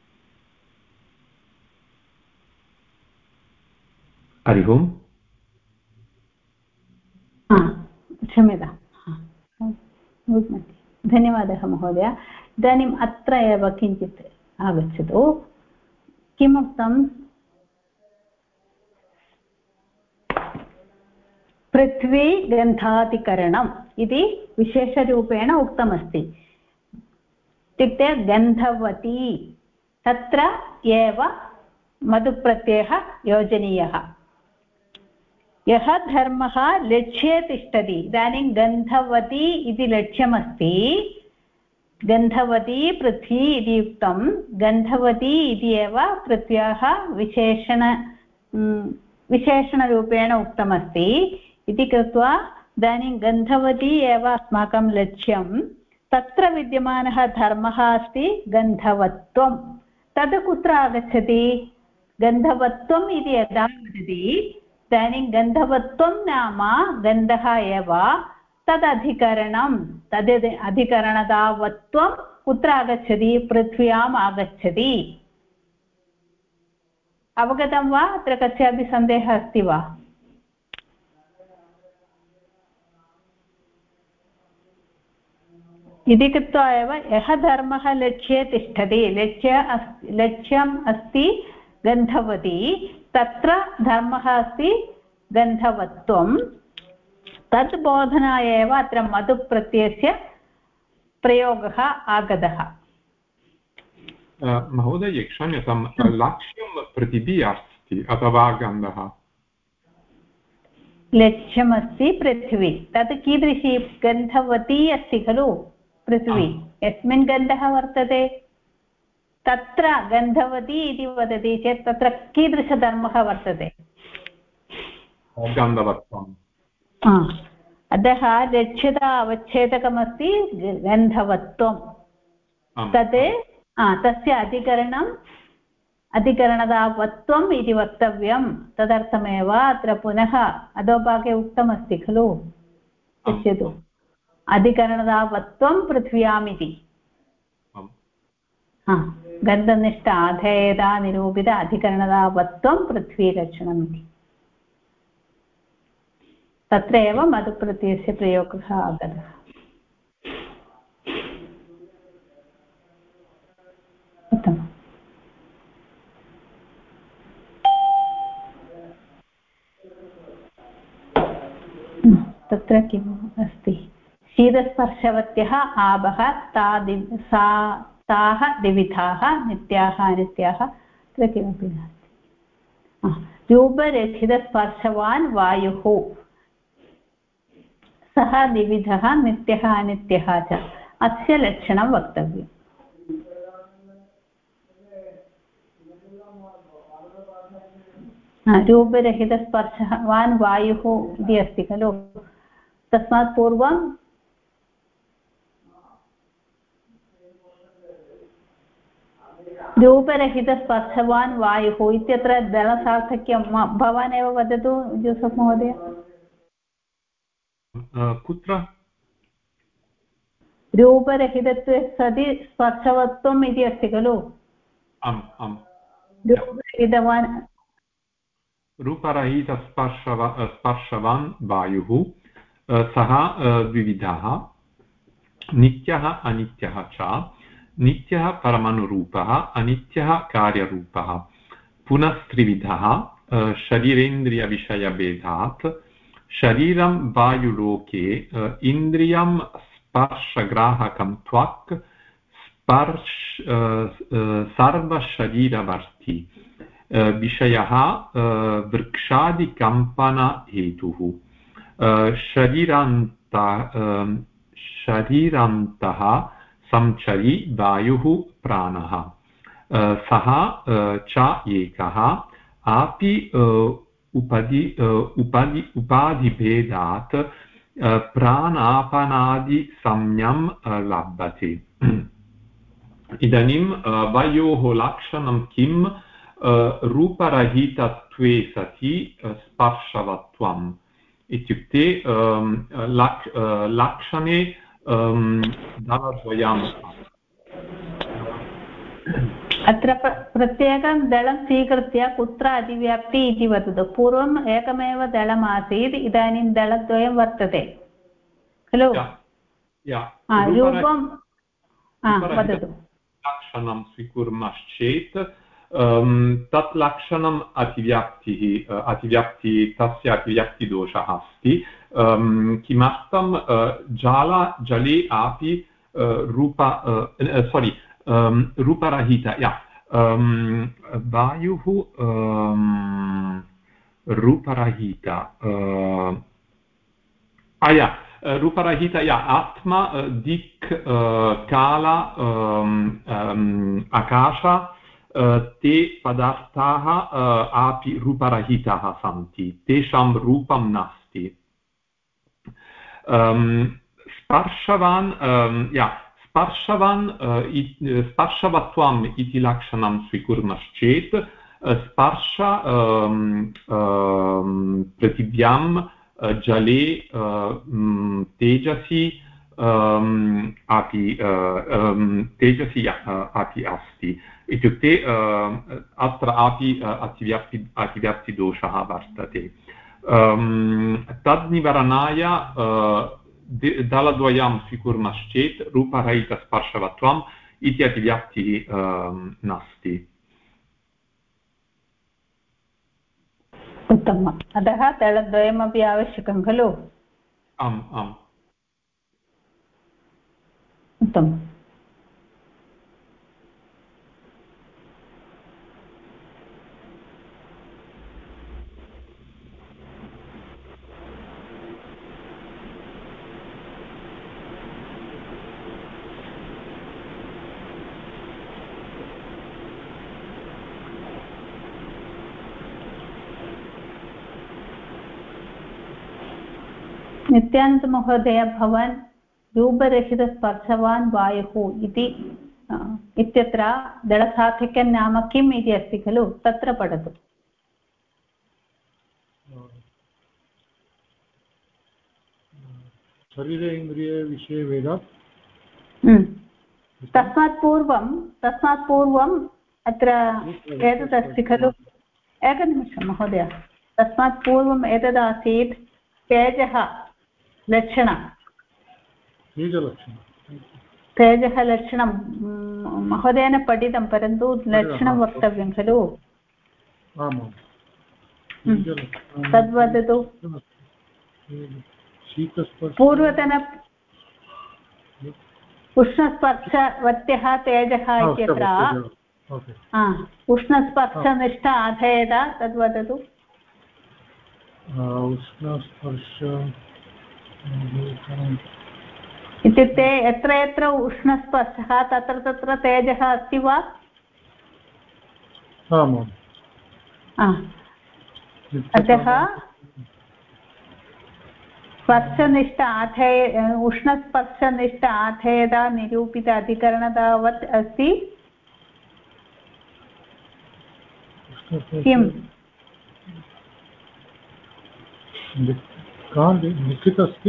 हरि ओम् क्षम्यतां धन्यवादः महोदय इदानीम् अत्र एव किञ्चित् आगच्छतु किमुक्तं पृथ्वी गन्धाधिकरणम् इति विशेषरूपेण उक्तमस्ति इत्युक्ते गन्धवती तत्र एव मधुप्रत्ययः योजनीयः यः धर्मः लक्ष्ये तिष्ठति इदानीं गन्धवती इति लक्ष्यमस्ति गन्धवती पृथ्वी इति उक्तं गन्धवती इति एव पृथ्व्याः विशेषणरूपेण उक्तमस्ति इति कृत्वा इदानीं गन्धवती एव अस्माकं लक्ष्यं तत्र विद्यमानः धर्मः अस्ति गन्धवत्वं तद् कुत्र आगच्छति गन्धवत्वम् इति यदा वदति इदानीं गन्धवत्वं नाम गन्धः एव तदधिकरणं तद् अधिकरणतावत्वं कुत्र आगच्छति पृथ्व्याम् आगच्छति अवगतं वा अत्र कस्यापि सन्देहः अस्ति वा इति कृत्वा एव यः धर्मः लक्ष्ये तिष्ठति लक्ष्यम् अस्ति गन्धवती तत्र धर्मः अस्ति गन्धवत्वं तद् बोधनाय एव अत्र मधुप्रत्ययस्य प्रयोगः आगतः महोदय क्षम्यतां लक्ष्यं पृथिवी अस्ति अथवा गन्धः लक्ष्यमस्ति पृथिवी तत् कीदृशी गन्धवती अस्ति खलु पृथिवी यस्मिन् गन्धः वर्तते तत्र गन्धवती इति वदति चेत् तत्र कीदृशधर्मः वर्तते गन्धवत्वम् अतः लक्ष्यता अवच्छेदकमस्ति गन्धवत्वं तत् तस्य अधिकरणतावत्वम् इति वक्तव्यं तदर्थमेव अत्र पुनः अधोभागे उक्तमस्ति खलु पश्यतु अधिकरणतावत्वं पृथ्व्याम् इति गन्धनिष्ठ आधेयता निरूपित अधिकरणतावत्वं पृथ्वीलक्षणम् इति तत्र एव मधुप्रत्ययस्य प्रयोगः आगतः उत्तमम् तत्र किम् अस्ति शीतस्पर्शवत्यः आवः ताः द्विविधाः नित्याः अनित्याः तत्र किमपि नास्ति रूपरहितस्पर्शवान् वायुः सः द्विविधः नित्यः अनित्यः च अस्य लक्षणं वक्तव्यम् रूपरहितस्पर्शवान् वायुः इति अस्ति खलु तस्मात् पूर्वं रूपरहितस्पर्शवान् वायुः इत्यत्र दलसार्थक्यं भवान् एव वदतु जोसफ् महोदय कुत्र रूपरहितत्वे सति स्पर्शवत्वम् इति अस्ति खलु रूपरहितवान् रूपरहितस्पर्शवान् वायुः सः द्विविधः नित्यः अनित्यः च नित्यः परमाणुरूपः अनित्यः कार्यरूपः पुनस्त्रिविधः शरीरेन्द्रियविषयभेदात् शरीरं वायुलोके इन्द्रियं स्पर्शग्राहकं त्वक् सर्वशरीरवर्ती विषयः वृक्षादिकम्पनहेतुः शरीरान्तः संचरी वायुः प्राणः सः च एकः अपि उपाधिभेदात् प्राणापानादिसंज्ञं लभ्यते इदानीं वायोः लक्षणं किं रूपरहितत्वे सति स्पर्शवत्वम् इत्युक्ते लक्षणे दलद्वयम् अत्र प्रत्येकं दलं स्वीकृत्य कुत्र अतिव्याप्ति इति वदतु पूर्वम् एकमेव दलमासीत् इदानीं दलद्वयं वर्तते खलु रूपं वदतु लक्षणं स्वीकुर्मश्चेत् तत् लक्षणम् अतिव्याप्ति तस्य अतिव्याप्तिदोषः अस्ति किमर्थं जले अपि रूपरहित वायुः रूपरहित रूपरहित आत्मा दिक् काल आकाश ते पदार्थाः अपि रूपरहिताः सन्ति तेषां रूपं नास्ति स्पर्शवान् स्पर्शवत्वम् इति लक्षणं स्वीकुर्मश्चेत् स्पर्श पृथिव्यां जले तेजसि अपि अस्ति इत्युक्ते अत्र अपि अतिव्याप्तिदोषः वर्तते तद्निवारणाय दलद्वयं स्वीकुर्मश्चेत् रूपरहितस्पर्शवत्वम् इति अतिव्याप्तिः नास्ति उत्तमम् अतः दलद्वयमपि आवश्यकं खलु आम् आम् उत्तमम् नित्यानन्दमहोदय भवान् रूपरहितस्पर्शवान् वायुः इति इत्यत्र दलसार्थक्यं नाम किम् इति अस्ति खलु तत्र पठतु शरीरेन्द्रियविषये वेदात् तस्मात् पूर्वम् अत्र एतदस्ति खलु एकनिमिषं महोदय तस्मात् पूर्वम् एतदासीत् तेजः लक्षणं तेजः लक्षणं महोदयेन पठितं परन्तु लक्षणं वक्तव्यं खलु तद्वदतु पूर्वतन उष्णस्पर्शवत्यः तेजः इत्यत्र उष्णस्पर्शनिष्ठ आधेयत तद्वदतु उष्णस्पर्श इत्युक्ते यत्र यत्र उष्णस्पर्शः तत्र तत्र तेजः अस्ति वा अतः स्पर्शनिष्ठ आधेय उष्णस्पर्शनिष्ठ आधेयता निरूपित अधिकरणतावत् अस्ति किम् लिखित अस्ति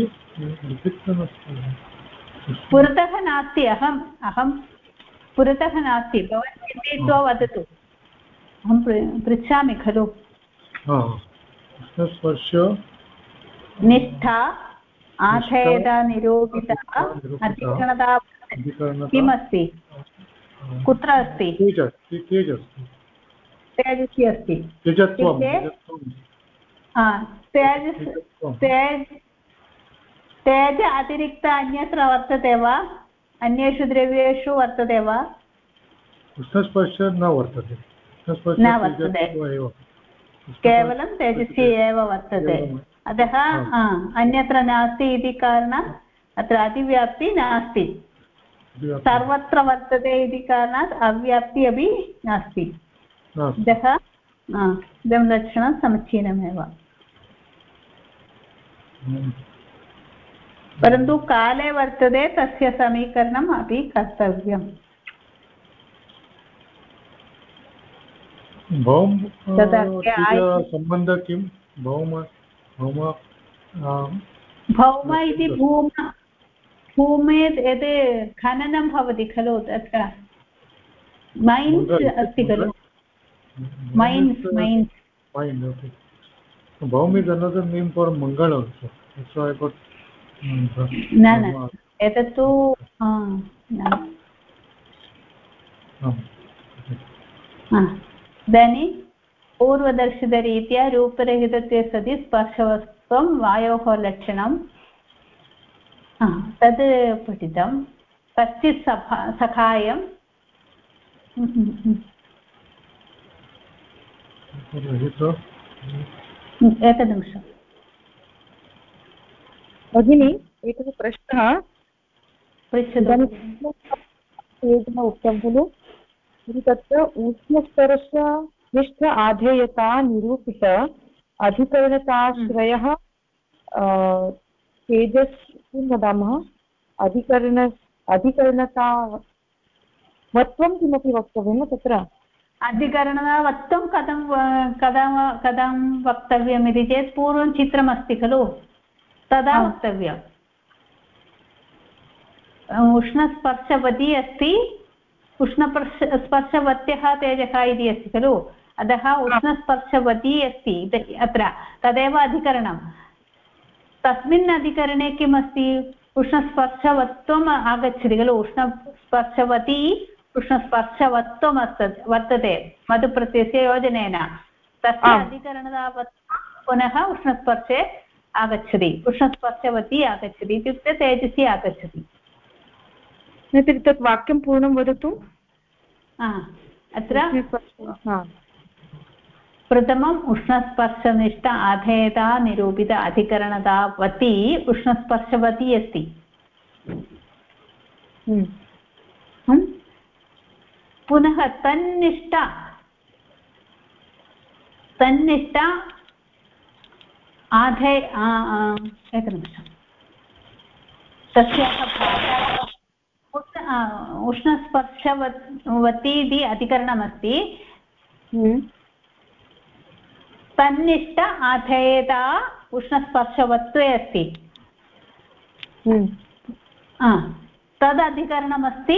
पुरतः नास्ति अहं पुरतः नास्ति भवान् चिन्तयित्वा वदतु अहं पृच्छामि खलु उष्णस्पर्श निष्ठा आधेयता निरूपितः अधिकरणता किमस्ति कुत्र अस्ति तेजसि अस्ति तेज अतिरिक्त अन्यत्र वर्तते वा अन्येषु द्रव्येषु वर्तते वा उष्णस्पर्श न वर्तते केवलं तेजसि एव वर्तते अतः अन्यत्र नास्ति इति कारणात् अत्र अतिव्याप्ति नास्ति सर्वत्र वर्तते इति कारणात् अव्याप्ति अपि नास्ति अतः इदं लक्षणं समीचीनमेव परन्तु काले वर्तते तस्य समीकरणम् अपि कर्तव्यम् सम्बन्ध किं भौम इति भूमेः यत् खननं भवति खलु तत्र मैन्स् अस्ति खलु मैन्स् भौम is another name for mangal also. That's why I got न एतत्तु इदानीं पूर्वदर्शितरीत्या रूपरहितत्वे सति स्पर्शवत्वं वायोः लक्षणं तद् पठितं कश्चित् सखायं एकनिमिषं भगिनी, एकः प्रश्नः पृच्छतु। उक्तं खलु, तत्र उष्णस्पर्शनिष्ठ आधेयता निरूपित अधिकरणताश्रयः तेजस् किं वदामः, अधिकरणतावत्वं किमपि वक्तव्यं न तत्र? अधिकरणवत्वं कथं वक्तव्यम् इति चेत् पूर्वं चित्रमस्ति खलु, तदा वक्तव्यम्। उष्णस्पर्शवती अस्ति, स्पर्शवत्यः तेजः इति अस्ति खलु, अतः उष्णस्पर्शवती अस्ति अत्र, तदेव अधिकरणं। तस्मिन् अधिकरणे किमस्ति, उष्णस्पर्शवत्वम् आगच्छति खलु, उष्णस्पर्शवती उष्णस्पर्शवत्वम् वर्तते मधुप्रत्ययस्य योजनेन, तस्य अधिकरणतावत्वं पुनः उष्णस्पर्शे आगच्छति, उष्णस्पर्शवती आगच्छति इत्युक्ते तेजसी आगच्छति। तत् वाक्यं पूर्णं वदतु। अत्र प्रथमम् उष्णस्पर्शनिष्ठ आधेयता निरूपित अधिकरणतावती उष्णस्पर्शवती अस्ति। पुनः तन्निष्ठ एकनिमिषं, तस्याः उष्णस्पर्शवती इति अधिकरणमस्ति। तन्निष्ठ आधेयता उष्णस्पर्शवत्वे अस्ति, तदधिकरणमस्ति।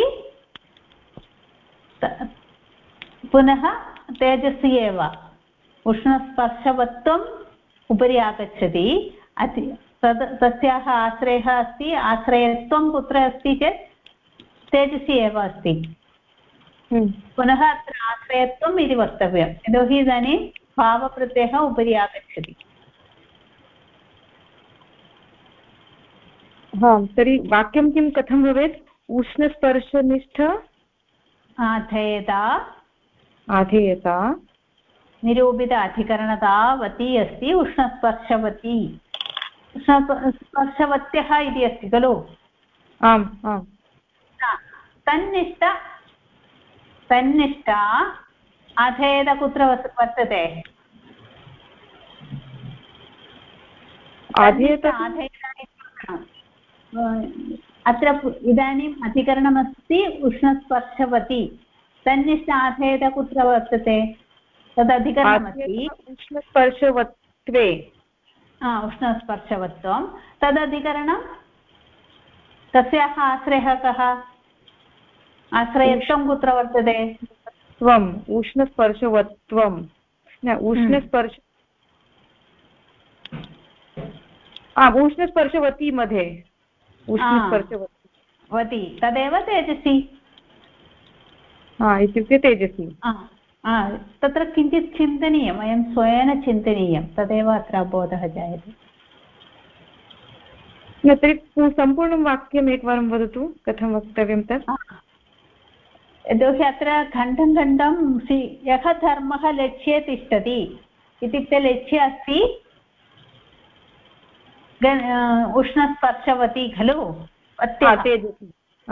पुनः तेजस्वी एव उष्णस्पर्शवत्वम् उपरि आगच्छति, तस्याः आश्रयः अस्ति, आश्रयत्वं कुत्र अस्ति चेत् तेजसी एव अस्ति। पुनः अत्र आश्रयत्वम् इति वक्तव्यम्, यतोहि इदानीं भावप्रत्ययः उपरि आगच्छति। तर्हि वाक्यं किं कथं भवेत्? उष्णस्पर्शनिष्ठ आधेयता निरूपित अधिकरणतावती अस्ति, उष्णस्पर्शवती स्पर्शवत्यः इति अस्ति खलु। आम् आम्। तन्निष्ठ आधेयता कुत्र वर्तते? अत्र इदानीम् अधिकरणमस्ति उष्णस्पर्शवती, तन्निष्ठ आधेयता कुत्र वर्तते? तदधिकरणमस्ति उष्णस्पर्शवत्वे। उष्णस्पर्शवत्वं तदधिकरणं, तस्याः आश्रयः कः? आश्रयत्वं कुत्र वर्तते? त्वम् उष्णस्पर्शवत्वं उष्णस्पर्शवती मध्ये उष्णस्पर्शवती तदेव तेजसी इत्युक्ते तेजसी। तत्र किञ्चित् चिन्तनीयं, वयं स्वयं चिन्तनीयं, तदेव अत्र बोधः जायते। तर्हि सम्पूर्णं वाक्यम् एकवारं वदतु, कथं वक्तव्यं तत्। यतोहि अत्र खण्डं खण्डं यः धर्मः लक्ष्ये तिष्ठति इत्युक्ते लक्ष्ये अस्ति उष्णस्पर्शवती खलु, तेजसी।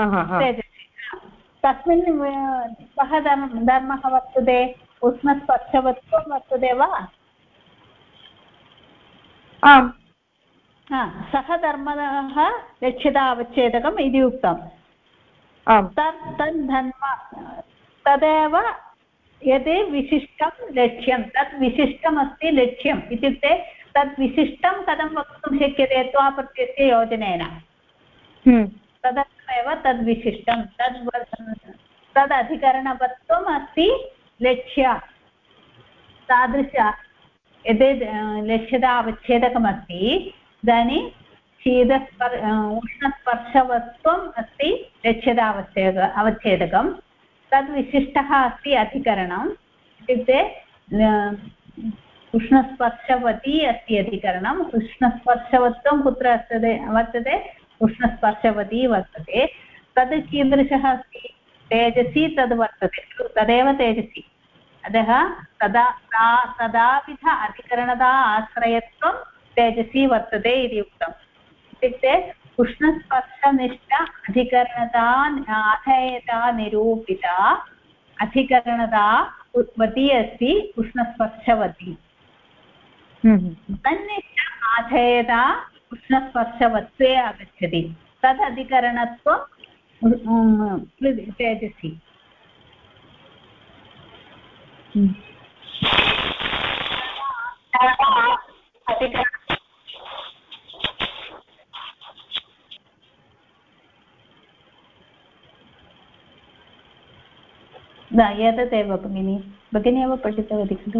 तस्मिन् कः धर्मः वर्तते? उष्णस्पर्शवत्वं वर्तते वा? आम्। सः धर्मः लक्ष्यता अवच्छेदकम् इति उक्तम्। तदेव यद् विशिष्टं लक्ष्यं, तत् विशिष्टमस्ति लक्ष्यम् इत्युक्ते तद् विशिष्टं कथं वक्तुं शक्यते? त्वाप्रत्ययस्य योजनेन। तदर्थमेव तद्विशिष्टं, तदधिकरणवत्वम् अस्ति लक्ष्य, तादृश यद् लक्ष्यता अवच्छेदकमस्ति। इदानीं उष्णस्पर्शवत्वम् अस्ति लक्ष्यता अवच्छेदकं, तद्विशिष्टः अस्ति अधिकरणम्, इत्युक्ते उष्णस्पर्शवती अस्ति अधिकरणम्। उष्णस्पर्शवत्वं कुत्र वर्तते? उष्णस्पर्शवती वर्तते। तद् कीदृशः अस्ति? तेजसी तद् वर्तते, तदेव तेजसी। अतः तदाविध अधिकरणता आश्रयत्वं तेजसी वर्तते इति उक्तम् इत्युक्ते उष्णस्पर्शनिष्ठ अधिकरणता आधेयता निरूपिता अधिकरणता वती अस्ति उष्णस्पर्शवती तन्निष्ठ आधेयता उष्णस्पर्शवत्वे आगच्छति तद् अधिकरणत्वं तेजसी एतदेव भगिनी एव पठितवती खलु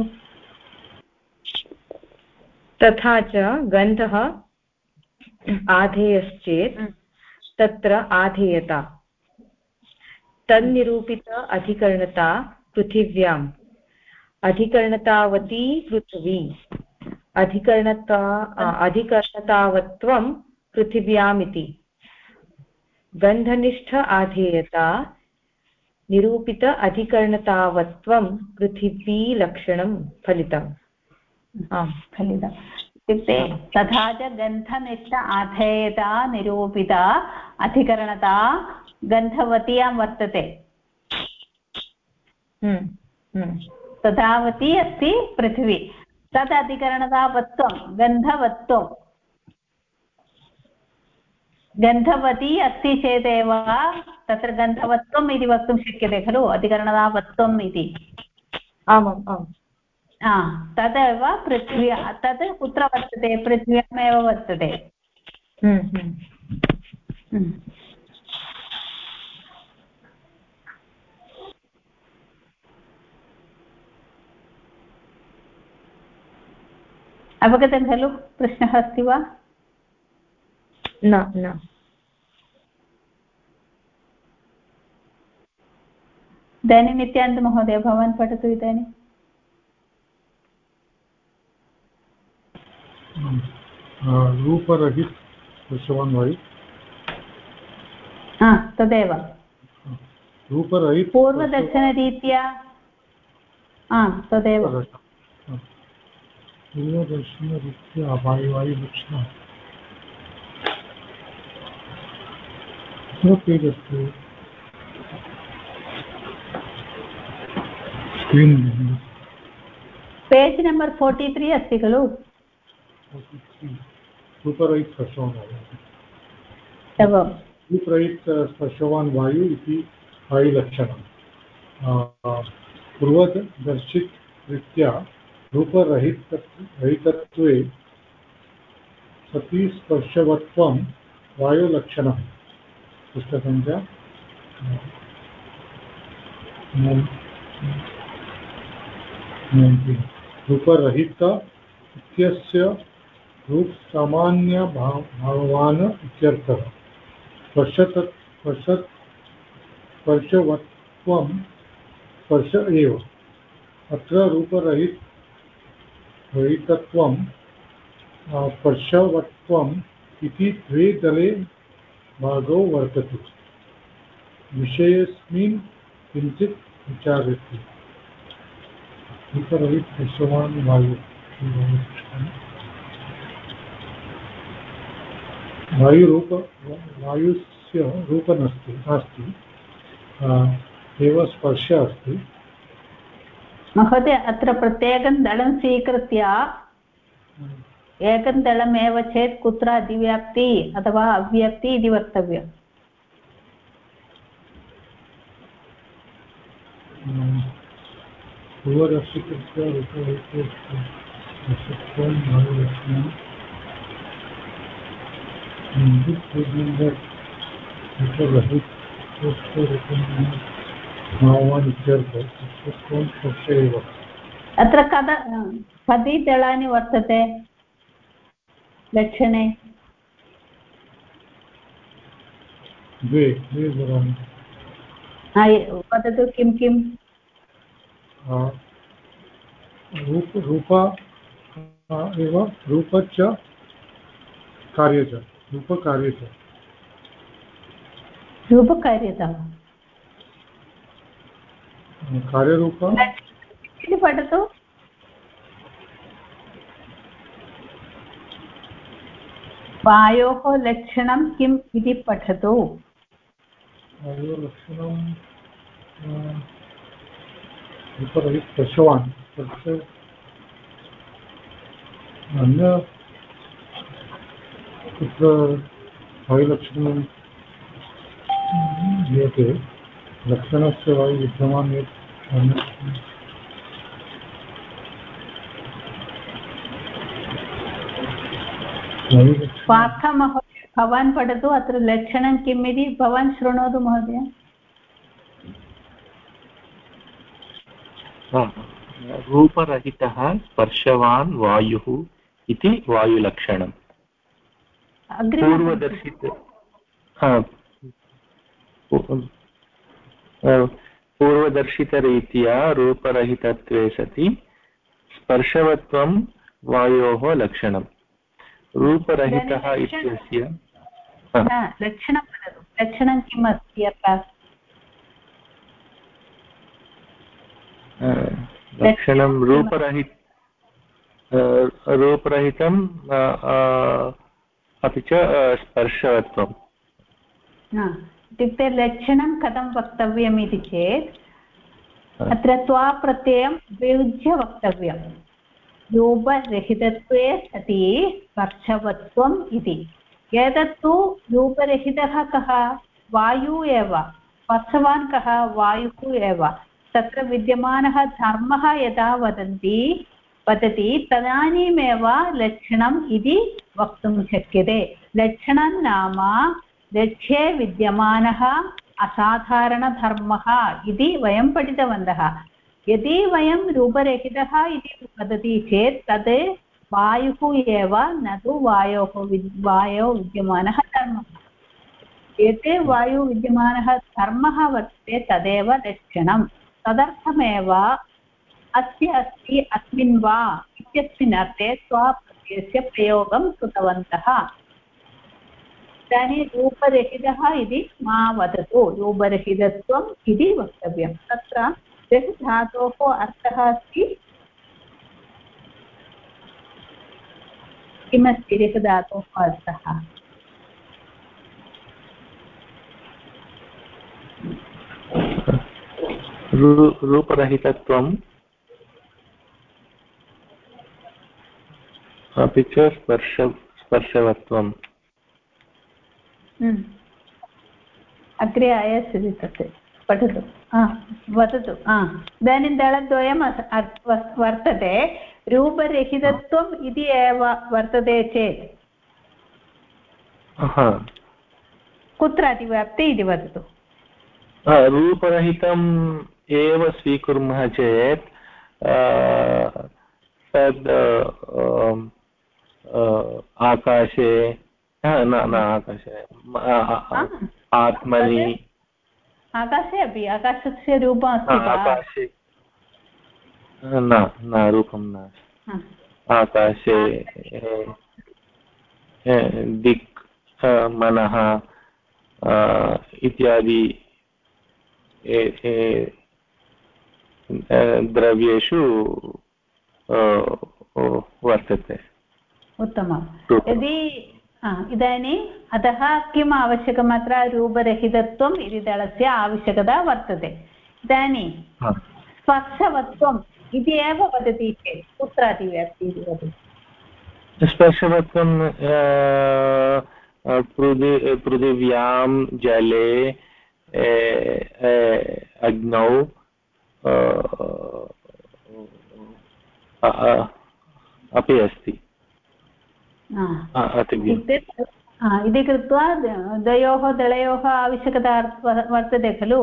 तथा च गन्धः आधेयश्चेत् तत्र आधेयता तन्निरूपित अधिकरणता पृथिव्याम् अधिकरणतावती पृथिवी अधिकरणतावत्वं पृथिव्यामिति गन्धनिष्ठ आधेयता निरूपित अधिकरणतावत्वं पृथिवीलक्षणं फलितम् फलितम् इत्युक्ते तथा च गन्धनिष्ठ आधेयता निरूपिता अधिकरणता गन्धवत्यां वर्तते तथावती अस्ति पृथिवी तद् अधिकरणतावत्वं गन्धवती अस्ति चेदेव तत्र गन्धवत्वम् इति वक्तुं शक्यते खलु अधिकरणतावत्वम् इति आमाम् तदेव पृथ्वी तद् कुत्र वर्तते पृथिव्यामेव वर्तते अवगतं खलु प्रश्नः अस्ति वा न इदानीं नित्यानन्दमहोदय भवान् पठतु इदानीं रूपरहित स्पर्शवान् वायु तदेव रूपरहित पूर्वदर्शनरीत्या तदेव पूर्वदर्शनरीत्या वायुलक्षणं पेज् अस्ति पेज् नम्बर् 43 अस्ति खलु रूपरहित स्पर्शवान् वायु इति वायुलक्षणं पूर्वदर्शितरीत्या रूपरहितत्वे सति स्पर्शवत्वं वायुलक्षणं पुस्तकसंख्या रूपरहित इत्यस्य रूप सामान्य भावान् इत्यर्थः स्पर्शवत्वं स्पर्श एव अत्र रूपरहितत्वं स्पर्शवत्वम् इति द्वे दले भागौ वर्तते विषयेऽस्मिन् किञ्चित् विचार्यते रूपरहित स्पर्शवान् वायुस्य रूप नास्ति एव स्पर्श अस्ति महोदय अत्र प्रत्येकं दलं स्वीकृत्य एकं दलमेव चेत् कुत्र अधिव्याप्ति अथवा अव्याप्ति इति वक्तव्यम् अत्र कति दलानि वर्तते लक्षणे द्वे दलानि वदतु किं किम् रूप एव रूपच कार्यच रूपकार्यता कार्यरूप इति पठतु। वायोः लक्षणं किम् इति पठतु। वायोः लक्षणं स्पर्शवान् अन्य तत्र वायुलक्षणं दीयते लक्षणस्य वायु विद्यमानं यत् पार्थमहोदय भवान् पठतु। अत्र लक्षणं किम् इति भवान् शृणोतु महोदय। रूपरहितः स्पर्शवान् वायुः इति वायुलक्षणम्। पूर्वदर्शितरीत्या रूपरहितत्वे सति स्पर्शवत्वं वायोः लक्षणम्। रूपरहितः इत्यस्य लक्षणं वदतु। लक्षणं किम् अस्ति अत्र? लक्षणं रूपरहितम् अपि च स्पर्शवत्वम्। इत्युक्ते लक्षणं कथं वक्तव्यम् इति चेत् अत्र त्वाप्रत्ययम् उपयुज्य वक्तव्यम्। रूपरहितत्वे सति स्पर्शवत्वम् इति। एतत्तु रूपरहितः कः? वायुः एव। स्पर्शवान् कः? वायुः एव। तत्र विद्यमानः धर्मः यदा वदति तदानीमेव लक्षणम् इति वक्तुं शक्यते। लक्षणं नाम लक्ष्ये विद्यमानः असाधारणधर्मः इति वयं पठितवन्तः। यदि वयं रूपरहितः इति वदति चेत् तद् वायुः एव, न तु वायोः विद्यमानः धर्मः। यत् वायुः विद्यमानः धर्मः वर्तते तदेव लक्षणं। तदर्थमेव अस्य अस्ति अस्मिन् वा इत्यस्मिन् अर्थे स्वाप्रत्ययस्य प्रयोगं कृतवन्तः। इदानीं रूपरहितः इति मा वदतु, रूपरहितत्वम् इति वक्तव्यं। तत्र रह् धातोः अर्थः अस्ति किमस्ति? रह् धातोः अर्थः रूपरहितत्वम् अपि च स्पर्शवत्वम्। अग्रे आयास्यति तत् पठतु। वदतु। इदानीं दलद्वयं वर्तते। रूपरहितत्वम् इति एव वर्तते चेत् कुत्र अतिव्याप्ति इति वदतु। रूपरहितम् एव स्वीकुर्मः चेत् तद् आकाशे न आकाशे आत्मनि आकाशे अपि आकाशस्य रूपम् अस्ति वा? आकाशे न रूपं नास्ति। आकाशे दिक् मनः इत्यादि द्रव्येषु वर्तते। उत्तमं। यदि इदानीम् अतः किम् आवश्यकम्? अत्र रूपरहितत्वम् इति दलस्य आवश्यकता वर्तते। इदानीं स्पर्शवत्वम् इति एव वदति चेत् कुत्र अतिव्याप्ति इति वदति? स्पर्शवत्वं पृथिव्यां जले अग्नौ अपि अस्ति इति कृत्वा द्वयोः दलयोः आवश्यकता वर्तते खलु?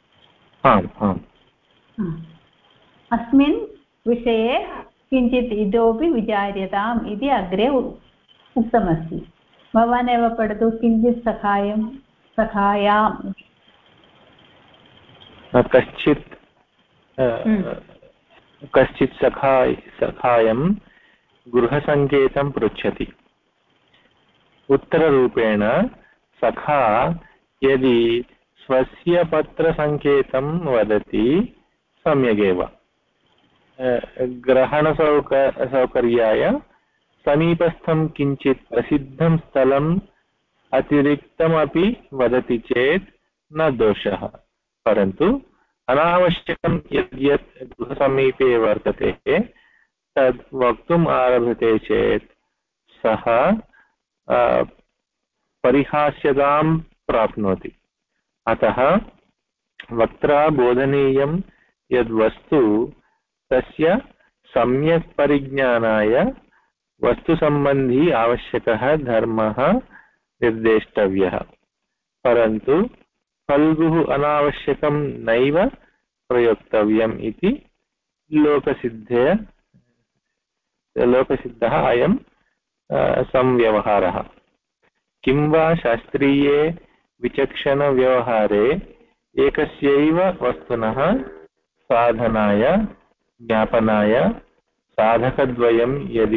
अस्मिन् विषये किञ्चित् इतोपि विचार्यताम् इति अग्रे उक्तमस्ति। भवान् एव पठतु। किञ्चित् सखायां कश्चित् सखायं गृहसङ्केतं पृच्छति। उत्तररूपेण सखा यदि स्वस्य पत्रसङ्केतं वदति सम्यगेव। ग्रहणसौकर्याय समीपस्थं किञ्चित् प्रसिद्धं स्थलम् अतिरिक्तमपि वदति चेत् न दोषः, परन्तु अनावश्यकं यद्यत् गृहसमीपे वर्तते तद् वक्तुम् आरभते चेत् सः परिहास्यतां प्राप्नोति। अतः वक्त्रा बोधनीयं यद्वस्तु तस्य सम्यक् परिज्ञानाय वस्तुसम्बन्धी आवश्यकः धर्मः निर्देष्टव्यः, परन्तु फल्गुः अनावश्यकं नैव प्रयोक्तव्यम् इति लोकसिद्धः अयं संव्यवहारः। किं वा शास्त्रीये विचक्षणव्यवहारे एकस्यैव वस्तुनः साधनाय ज्ञापनाय साधकद्वयं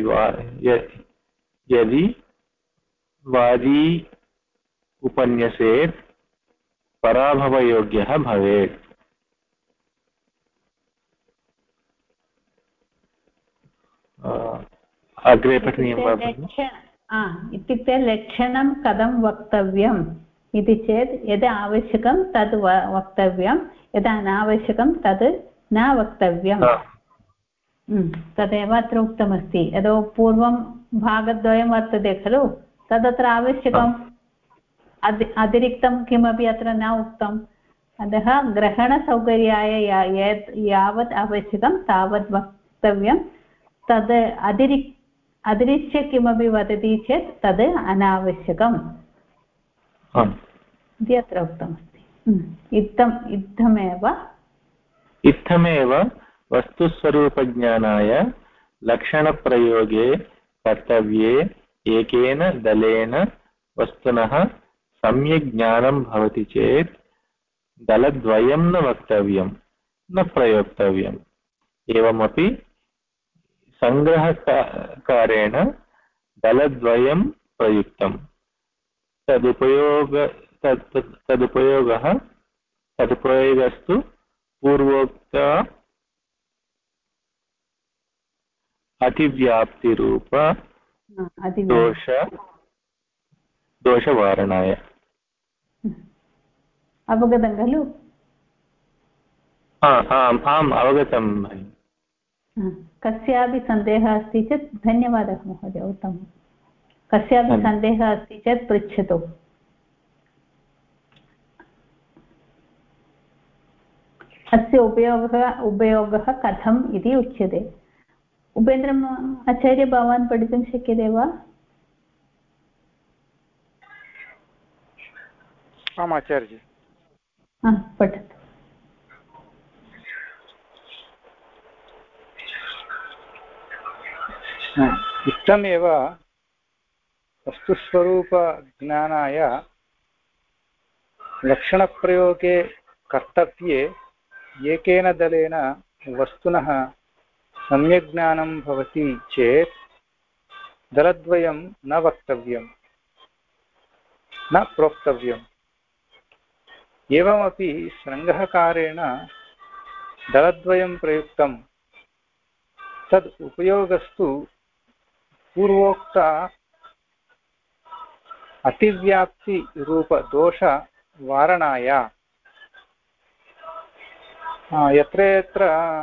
यदि वादी उपन्यसेत् पराभवयोग्यः भवेत्। अग्रे पठनीयं वा? इत्युक्ते लक्षणं कथं वक्तव्यम् इति चेत् यद् आवश्यकं तद् वक्तव्यं, यद् अनावश्यकं तद् न वक्तव्यं। तदेव अत्र उक्तमस्ति। यतो पूर्वं भागद्वयं वर्तते खलु, तदत्र आवश्यकम्, अतिरिक्तं किमपि अत्र न उक्तम्। अतः ग्रहणसौकर्याय यावत् आवश्यकं तावत् वक्तव्यं, तद् अतिरिच्य किमपि वदति चेत् तद् अनावश्यकम् इति अत्र उक्तमस्ति। इत्थमेव वस्तुस्वरूपज्ञानाय लक्षणप्रयोगे कर्तव्ये एकेन दलेन वस्तुनः सम्यक् ज्ञानं भवति चेत् दलद्वयं न वक्तव्यं, न प्रयोक्तव्यम्। एवमपि संग्रहकारेण दलद्वयं प्रयुक्तं। तदुपयोगस्तु पूर्वोक्त अतिव्याप्तिरूप दोषवारणाय। अवगतं खलु? आम् अवगतं। कस्यापि सन्देहः अस्ति चेत् धन्यवादः महोदय, उत्तमं। कस्यापि सन्देहः अस्ति चेत् पृच्छतु। अस्य उपयोगः कथम् इति उच्यते। उपेन्द्रम् आचार्य, भवान् पठितुं शक्यते वा? आम् आचार्य। पठतु। इत्थमेव वस्तुस्वरूपज्ञानाय लक्षणप्रयोगे कर्तव्ये एकेन दलेन वस्तुनः सम्यक् ज्ञानं भवति चेत् दलद्वयं न वक्तव्यं, न प्रोक्तव्यम्। एवमपि संग्रहकारेण दलद्वयं प्रयुक्तं। तद् उपयोगस्तु पूर्वोक्त अतिव्याप्तिरूपदोषवारणाय। यत्र यत्र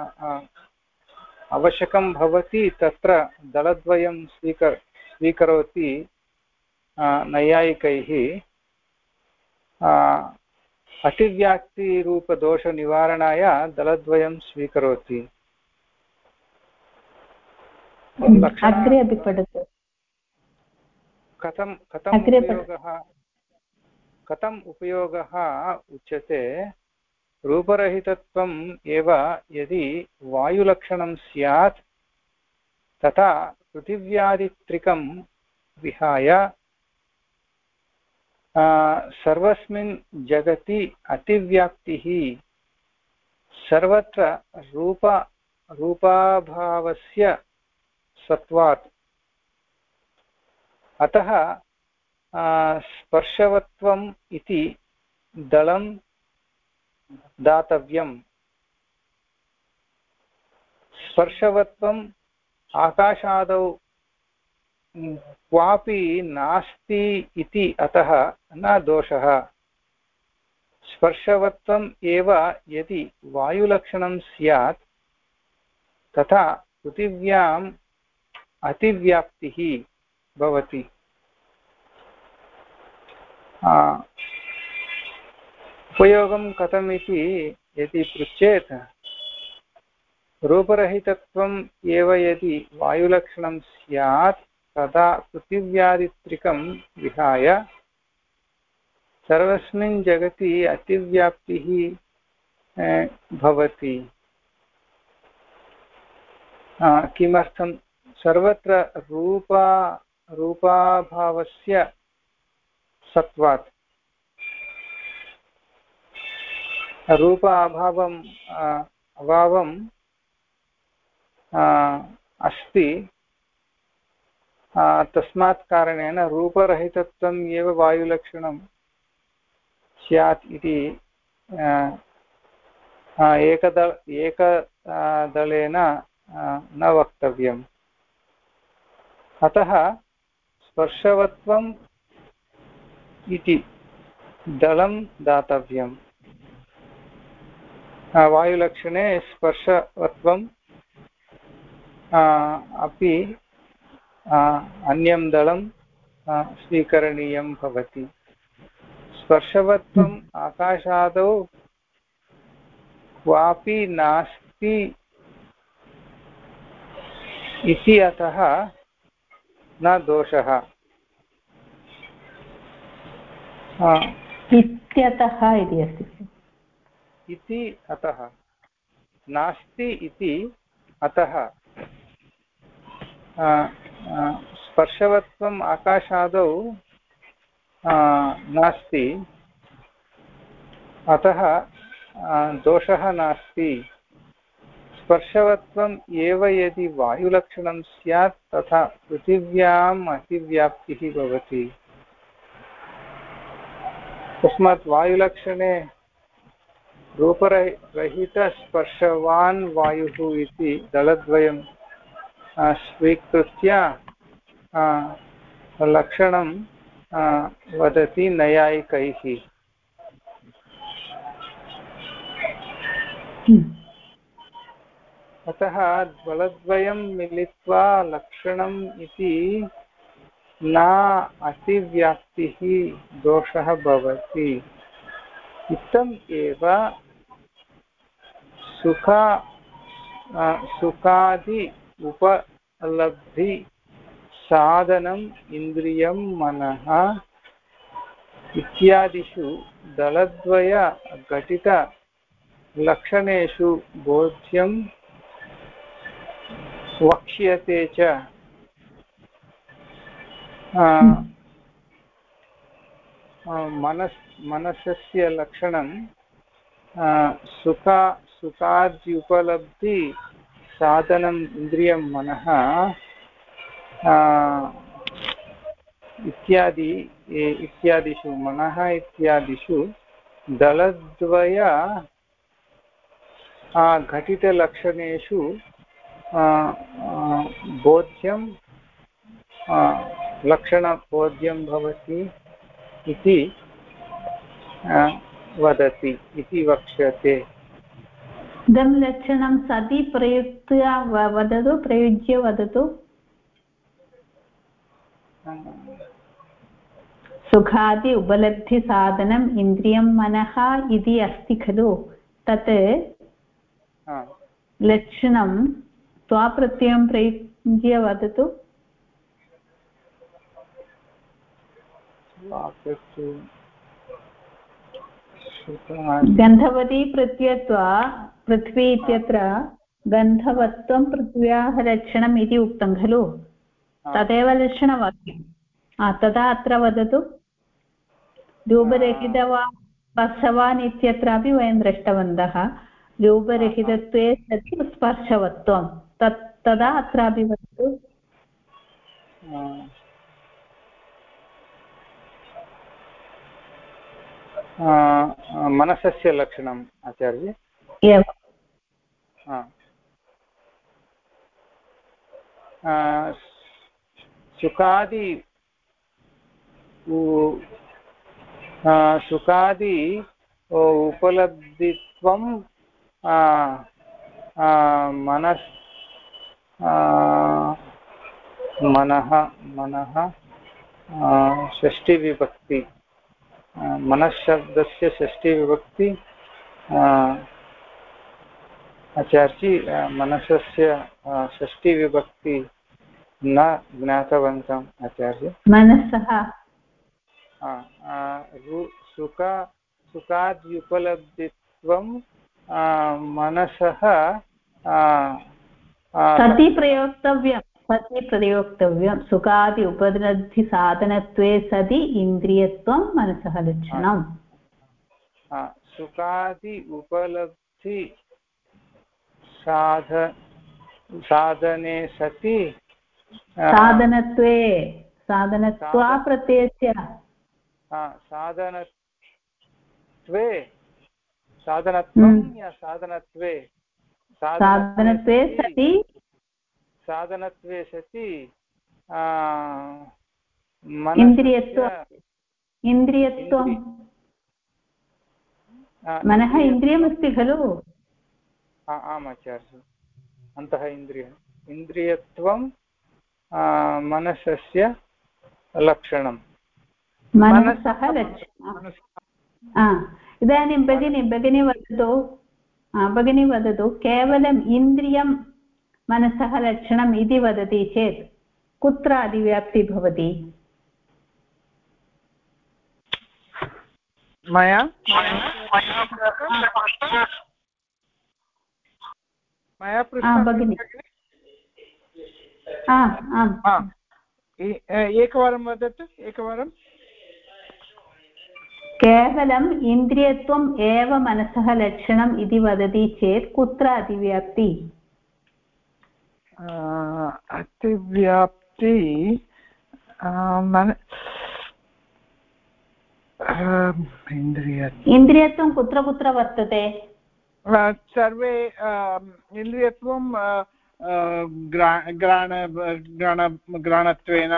आवश्यकं भवति तत्र दलद्वयं स्वीकरोति नैयायिकैः। अतिव्याप्तिरूपदोषनिवारणाय दलद्वयं स्वीकरोति। अग्रे अपि पठतु। कथम् उपयोगः उच्यते? रूपरहितत्वम् एव यदि वायुलक्षणं स्यात् तथा पृथिव्यादित्रिकं विहाय सर्वस्मिन् जगति अतिव्याप्तिः सर्वत्र रूपाभावस्य सत्वात्। अतः स्पर्शवत्वम् इति दलं दातव्यम्। स्पर्शवत्वम् आकाशादौ क्वापि नास्ति इति अतः न दोषः। स्पर्शवत्वम् एव यदि वायुलक्षणं स्यात् तथा पृथिव्याम् अतिव्याप्तिः भवति। उपयोगं कथमिति यदि पृच्छेत् रूपरहितत्वम् एव यदि वायुलक्षणं स्यात् तदा पृथिव्यादित्रिकं विहाय सर्वस्मिन् जगति अतिव्याप्तिः भवति। किमर्थं? सर्वत्र रूपाभावस्य सत्वात्। रूप अभावम् अस्ति, तस्मात् कारणेन रूपरहितत्वम् एव वायुलक्षणं स्यात् इति एकदलेन न वक्तव्यम्। अतः स्पर्शवत्वम् इति दलं दातव्यम्। वायुलक्षणे स्पर्शवत्वम् अपि अन्यं दलं स्वीकरणीयं भवति। स्पर्शवत्वम् आकाशादौ क्वापि नास्ति इति अतः न दोषः। इत्यतः इति अस्ति। इति अतः नास्ति इति अतः। स्पर्शवत्वम् आकाशादौ नास्ति, अतः दोषः नास्ति। स्पर्शवत्वम् एव यदि वायुलक्षणं स्यात् तथा पृथिव्याम् अतिव्याप्तिः भवति। तस्मात् वायुलक्षणे रूपरहितस्पर्शवान् वायुः इति दलद्वयं स्वीकृत्य लक्षणं वदति नैयायिकैः। अतः बलद्वयं मिलित्वा लक्षणम् इति न अतिव्याप्तिः दोषः भवति। इत्थम् एव सुखादि उपलब्धि साधनम् इन्द्रियं मनः इत्यादिषु दलद्वय घटित लक्षणेषु बोध्यं वक्ष्यते च। मनसस्य लक्षणं सुखाद्युपलब्धि साधनम् इन्द्रियं मनः इत्यादिषु मनः इत्यादिषु दलद्वय घटितलक्षणेषु बोध्यं लक्षणबोध्यं भवति इति वदति इति वक्ष्यते। इदं लक्षणं सति प्रयुज्य वदतु। सुखादि उपलब्धिसाधनम् इन्द्रियं मनः इति अस्ति खलु, तत् लक्षणं त्वाप्रत्ययं प्रयुज्य वदतु। गन्धवती प्रत्ययत्वा पृथ्वी इत्यत्र गन्धवत्वं पृथ्व्याः लक्षणम् इति उक्तं खलु, तदेव लक्षणवाक्यं। तदा अत्र वदतु। रूपरहितवा स्पर्शवान् इत्यत्रापि वयं दृष्टवन्तः। रूपरहितत्वे सति स्पर्शवत्वं तदा अत्रापि वदतु। मनसस्य लक्षणम् आचार्य। सुखादि उपलब्धित्वं मनः षष्ठीविभक्ति मनःशब्दस्य षष्ठीविभक्ति आचार्य मनसस्य षष्ठीविभक्ति न ज्ञातवन्तम् आचार्य मनसः सुखाद्युपलब्धित्वं मनसः सति प्रयोक्तव्यं सुखादि उपलब्धिसाधनत्वे सति इन्द्रियत्वं मनसः लक्षणम् सुखादि उपलब्धि साधने सति साधनत्वा प्रत्ययस्य साधनत्वं या साधनत्वे साधनत्वे सति इन्द्रियत्वं मनः इन्द्रियमस्ति खलु आम् आचार्य अन्तः इन्द्रियत्वं मनसस्य लक्षणं मनसः लक्षणम् इदानीं भगिनी वदतु केवलम् इन्द्रियं मनसः लक्षणम् इति वदति चेत् कुत्र अधिव्याप्ति भवति मया भगिनि एकवारं वदतु एकवारं केवलम् इन्द्रियत्वम् एव मनसः लक्षणम् इति वदति चेत् कुत्र अतिव्याप्ति अतिव्याप्ति इन्द्रियत्वं कुत्र कुत्र वर्तते सर्वे इन्द्रियत्वं घ्राणत्वेन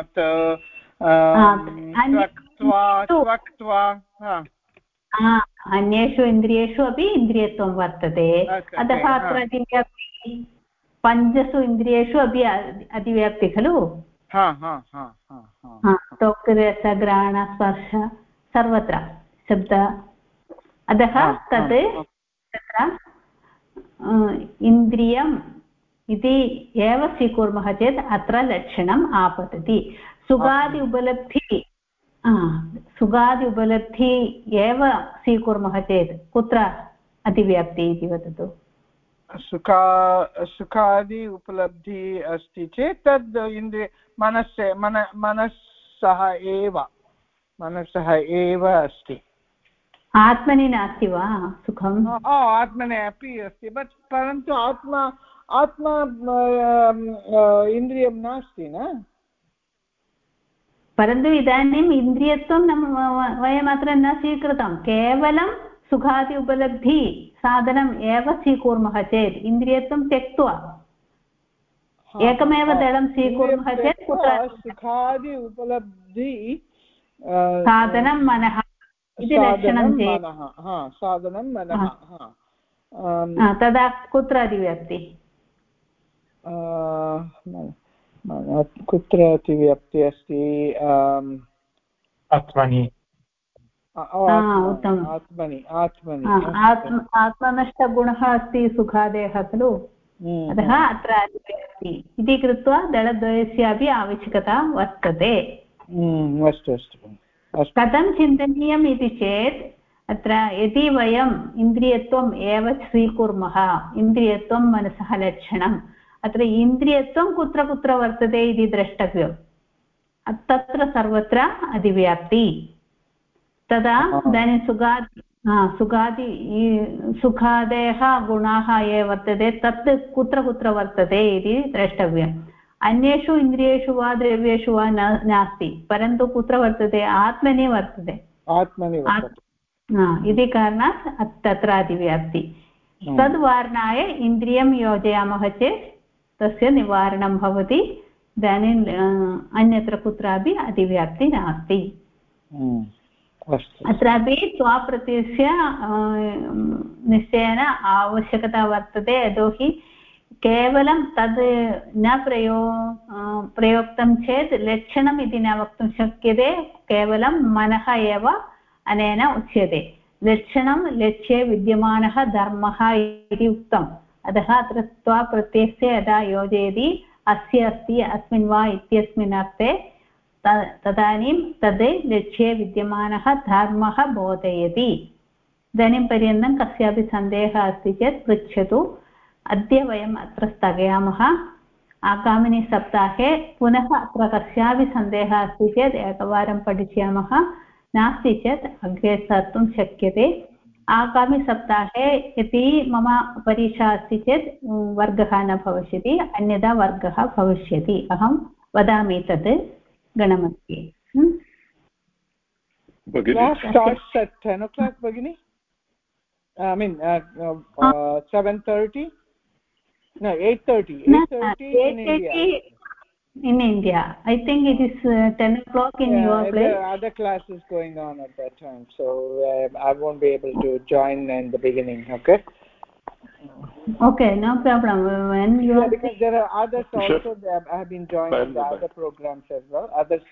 अन्येषु इन्द्रियेषु अपि इन्द्रियत्वं वर्तते अतः अत्र अतिव्याप्ति पञ्चसु इन्द्रियेषु अपि अतिव्याप्ति खलु त्वक् रस घ्राण स्पर्श सर्वत्र शब्द अतः तत् तत्र इन्द्रियम् इति एव स्वीकुर्मः चेत् अत्र लक्षणम् आपतति सुखादि उपलब्धि एव स्वीकुर्मः चेत् कुत्र अतिव्याप्ति इति वदतु सुखादि उपलब्धि अस्ति चेत् तद् इन्द्रिय मनसः एव अस्ति आत्मनि नास्ति वा सुखम् आत्मने अपि अस्ति परन्तु आत्मा इन्द्रियं नास्ति न परन्तु इदानीम् इन्द्रियत्वं वयम् अत्र न स्वीकृतं केवलं सुखादि उपलब्धि साधनम् एव स्वीकुर्मः चेत् इन्द्रियत्वं त्यक्त्वा एकमेव दलं स्वीकुर्मः चेत् सुखादि उपलब्धि साधनं मनः इति लक्षणं चेत् साधनं मनः तदा कुत्र अतिव्याप्ति कुत्र अतिव्याप्ति अस्ति आत्मनि आत्मनष्टगुणः अस्ति सुखादेः खलु अतः अत्र अतिव्याप्ति इति कृत्वा दलद्वयस्यापि आवश्यकता वर्तते कथं चिन्तनीयम् इति चेत् अत्र यदि वयम् इन्द्रियत्वम् एव स्वीकुर्मः इन्द्रियत्वं मनसः लक्षणम् अत्र इन्द्रियत्वं कुत्र कुत्र वर्तते इति द्रष्टव्यम् तत्र सर्वत्र अधिव्याप्ति तदा इदानीं सुखादयः गुणाः ये वर्तते तत् कुत्र कुत्र वर्तते इति द्रष्टव्यम् अन्येषु इन्द्रियेषु वा द्रव्येषु वा नास्ति परन्तु कुत्र वर्तते आत्मनि वर्तते इति कारणात् तत्र अधिव्याप्ति तद्वारणाय इन्द्रियं योजयामः चेत् तस्य निवारणं भवति इदानीम् अन्यत्र कुत्रापि अतिव्याप्ति नास्ति अत्रापि त्वाप्रत्ययस्य निश्चयेन आवश्यकता वर्तते यतोहि केवलं तद् न प्रयोक्तं चेत् लक्षणम् इति न वक्तुं शक्यते केवलं मनः एव अनेन उच्यते लक्षणं लक्ष्ये विद्यमानः धर्मः इति उक्तम् अतः अत्र त्वाप्रत्ययस्य यदा योजयति अस्य अस्ति अस्मिन् वा इत्यस्मिन् अर्थे तदानीं तद् लक्ष्ये विद्यमानः धर्मः बोधयति इदानीं पर्यन्तं कस्यापि सन्देहः अस्ति चेत् पृच्छतु अद्य वयम् अत्र स्थगयामः आगामिनि सप्ताहे पुनः अत्र कस्यापि सन्देहः अस्ति चेत् एकवारं पठिष्यामः नास्ति चेत् अग्रे सर्तुं शक्यते आगामिसप्ताहे यदि मम परीक्षा अस्ति चेत् वर्गः न भविष्यति अन्यथा वर्गः भविष्यति अहं वदामि तत् गणमध्ये starts at 10 o'clock bagini I mean 7:30 no 8:30 in India I think it is 10 o'clock in your place other class is going on at that time so I won't be able to join in the beginning okay no problem when you because there are others also I have been joining the other programs as well others